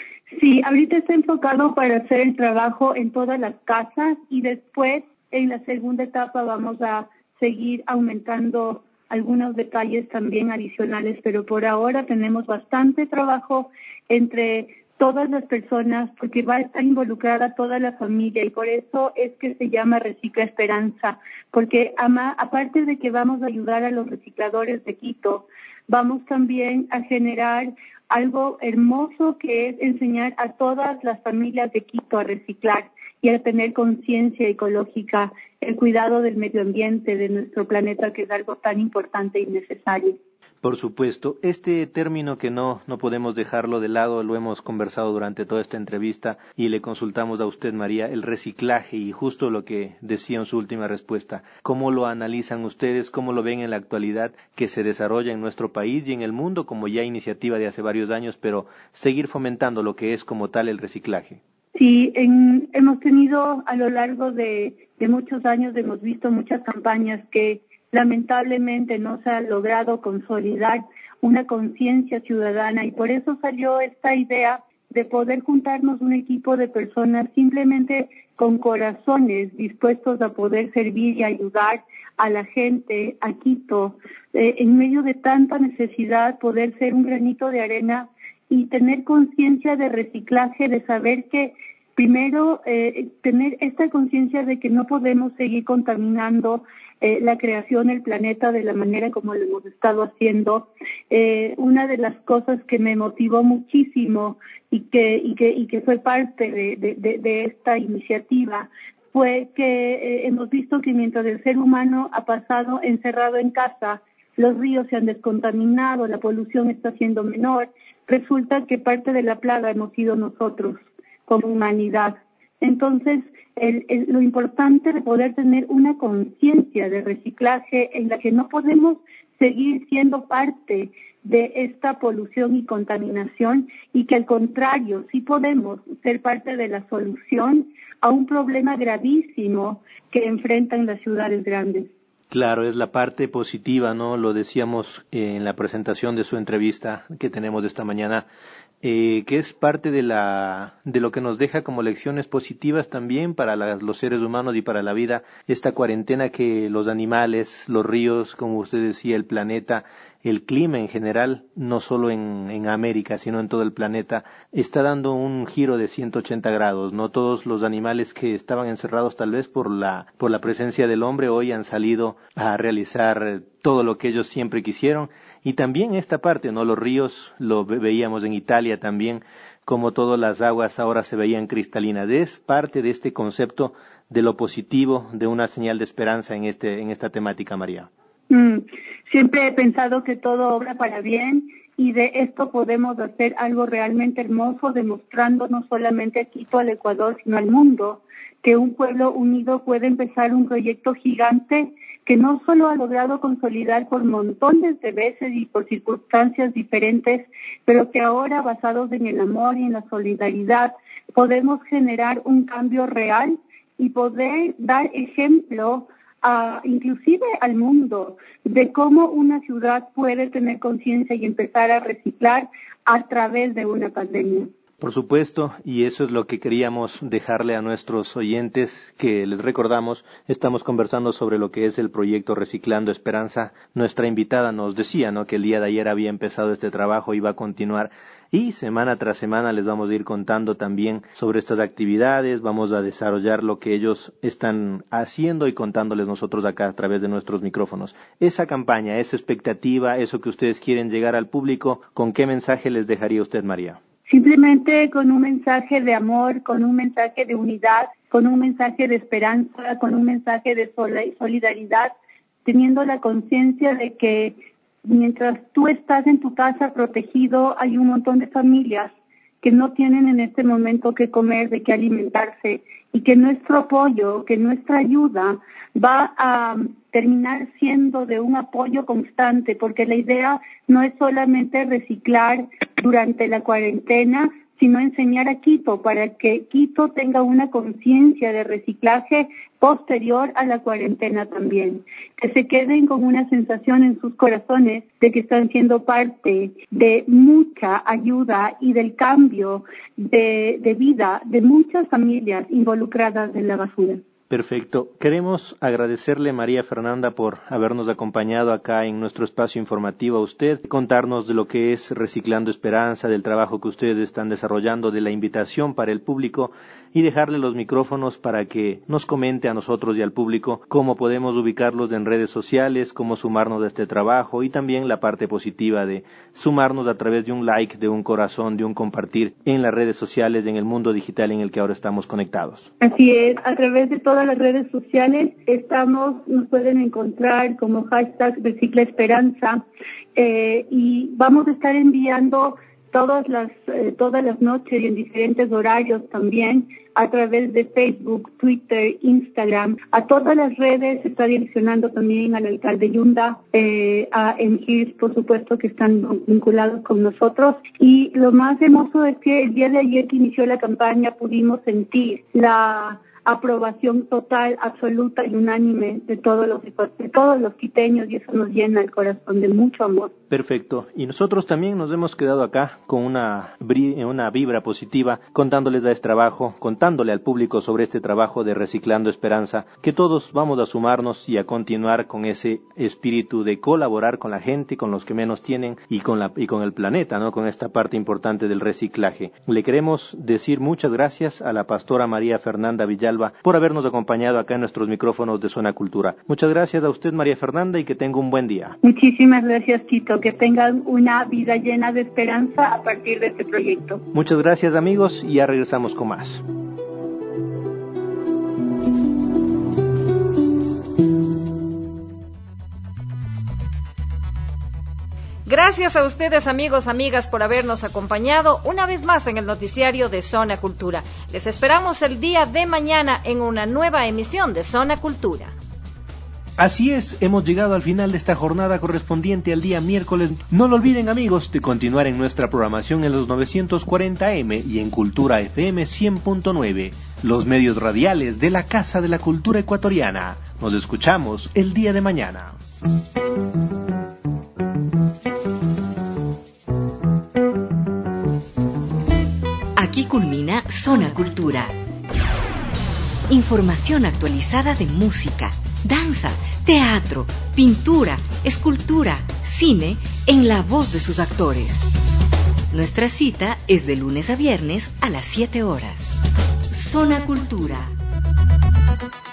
Sí, ahorita está enfocado para hacer el trabajo en todas las casas y después en la segunda etapa vamos a seguir aumentando algunos detalles también adicionales, pero por ahora tenemos bastante trabajo entre todas las personas porque va a estar involucrada toda la familia y por eso es que se llama Recicla Esperanza, porque ama, aparte de que vamos a ayudar a los recicladores de Quito, vamos también a generar algo hermoso que es enseñar a todas las familias de Quito a reciclar y a tener conciencia ecológica, el cuidado del medio ambiente, de nuestro planeta, que es algo tan importante y necesario. Por supuesto, este término que no, no podemos dejarlo de lado, lo hemos conversado durante toda esta entrevista y le consultamos a usted, María, el reciclaje y justo lo que decía en su última respuesta. ¿Cómo lo analizan ustedes? ¿Cómo lo ven en la actualidad que se desarrolla en nuestro país y en el mundo como ya iniciativa de hace varios años, pero seguir fomentando lo que es como tal el reciclaje? Sí, en, hemos tenido a lo largo de, de muchos años, hemos visto muchas campañas que lamentablemente no se ha logrado consolidar una conciencia ciudadana y por eso salió esta idea de poder juntarnos un equipo de personas simplemente con corazones dispuestos a poder servir y ayudar a la gente, a Quito, eh, en medio de tanta necesidad, poder ser un granito de arena y tener conciencia de reciclaje, de saber que primero eh, tener esta conciencia de que no podemos seguir contaminando eh, la creación, el planeta de la manera como lo hemos estado haciendo. Eh, una de las cosas que me motivó muchísimo y que y que y que fue parte de, de, de, de esta iniciativa fue que eh, hemos visto que mientras el ser humano ha pasado encerrado en casa, los ríos se han descontaminado, la polución está siendo menor. Resulta que parte de la plaga hemos sido nosotros como humanidad. Entonces, el, el, lo importante de poder tener una conciencia de reciclaje en la que no podemos seguir siendo parte de esta polución y contaminación y que al contrario, sí podemos ser parte de la solución a un problema gravísimo que enfrentan las ciudades grandes. Claro, es la parte positiva, ¿no? Lo decíamos en la presentación de su entrevista que tenemos esta mañana, eh, que es parte de la de lo que nos deja como lecciones positivas también para las, los seres humanos y para la vida, esta cuarentena que los animales, los ríos, como usted decía, el planeta, el clima en general, no solo en, en América, sino en todo el planeta, está dando un giro de ciento ochenta grados, ¿no? Todos los animales que estaban encerrados tal vez por la, por la presencia del hombre hoy han salido a realizar todo lo que ellos siempre quisieron. Y también esta parte, ¿no? Los ríos, lo veíamos en Italia también, como todas las aguas ahora se veían cristalinas. Es parte de este concepto de lo positivo, de una señal de esperanza en este, en esta temática, María. Mm, siempre he pensado que todo obra para bien y de esto podemos hacer algo realmente hermoso, demostrando no solamente a Quito, al Ecuador, sino al mundo, que un pueblo unido puede empezar un proyecto gigante que no solo ha logrado consolidar por montones de veces y por circunstancias diferentes, pero que ahora, basados en el amor y en la solidaridad, podemos generar un cambio real y poder dar ejemplo a, inclusive al mundo, de cómo una ciudad puede tener conciencia y empezar a reciclar a través de una pandemia. Por supuesto, y eso es lo que queríamos dejarle a nuestros oyentes, que les recordamos, estamos conversando sobre lo que es el proyecto Reciclando Esperanza. Nuestra invitada nos decía, ¿no?, que el día de ayer había empezado este trabajo, iba a continuar, y semana tras semana les vamos a ir contando también sobre estas actividades, vamos a desarrollar lo que ellos están haciendo y contándoles nosotros acá a través de nuestros micrófonos. Esa campaña, esa expectativa, eso que ustedes quieren llegar al público, ¿con qué mensaje les dejaría usted, María? Simplemente con un mensaje de amor, con un mensaje de unidad, con un mensaje de esperanza, con un mensaje de solidaridad, teniendo la conciencia de que mientras tú estás en tu casa protegido, hay un montón de familias que no tienen en este momento qué comer, de qué alimentarse, y que nuestro apoyo, que nuestra ayuda va a terminar siendo de un apoyo constante, porque la idea no es solamente reciclar durante la cuarentena, sino enseñar a Quito para que Quito tenga una conciencia de reciclaje posterior a la cuarentena también, que se queden con una sensación en sus corazones de que están siendo parte de mucha ayuda y del cambio de, de vida de muchas familias involucradas en la basura. Perfecto. Queremos agradecerle, María Fernanda, por habernos acompañado acá en nuestro espacio informativo a usted, contarnos de lo que es Reciclando Esperanza, del trabajo que ustedes están desarrollando, de la invitación para el público y dejarle los micrófonos para que nos comente a nosotros y al público cómo podemos ubicarlos en redes sociales, cómo sumarnos a este trabajo y también la parte positiva de sumarnos a través de un like, de un corazón, de un compartir en las redes sociales, en el mundo digital en el que ahora estamos conectados. Así es, a través de todas las redes sociales estamos, nos pueden encontrar como hashtag Recicla Esperanza eh, y vamos a estar enviando todas las eh, todas las noches y en diferentes horarios también a través de Facebook, Twitter, Instagram, a todas las redes. Se está direccionando también al alcalde Yunda, eh, a M G I R, por supuesto, que están vinculados con nosotros. Y lo más hermoso es que el día de ayer que inició la campaña pudimos sentir la aprobación total, absoluta y unánime de todos los de todos los quiteños, y eso nos llena el corazón de mucho amor. Perfecto. Y nosotros también nos hemos quedado acá con una, una vibra positiva, contándoles de este trabajo, contándole al público sobre este trabajo de Reciclando Esperanza, que todos vamos a sumarnos y a continuar con ese espíritu de colaborar con la gente, con los que menos tienen y con la y con el planeta, ¿no? Con esta parte importante del reciclaje. Le queremos decir muchas gracias a la pastora María Fernanda Villalba por habernos acompañado acá en nuestros micrófonos de Zona Cultura. Muchas gracias a usted, María Fernanda, y que tenga un buen día. Muchísimas gracias, Tito. Que tengan una vida llena de esperanza a partir de este proyecto. Muchas gracias, amigos, y ya regresamos con más. Gracias a ustedes, amigos, amigas, por habernos acompañado una vez más en el noticiario de Zona Cultura. Les esperamos el día de mañana en una nueva emisión de Zona Cultura. Así es, hemos llegado al final de esta jornada correspondiente al día miércoles. No lo olviden, amigos, de continuar en nuestra programación en los novecientos cuarenta eme y en Cultura F M cien punto nueve, los medios radiales de la Casa de la Cultura Ecuatoriana. Nos escuchamos el día de mañana. Aquí culmina Zona Cultura. Información actualizada de música, danza, teatro, pintura, escultura, cine, en la voz de sus actores. Nuestra cita es de lunes a viernes a las siete horas. Zona Cultura.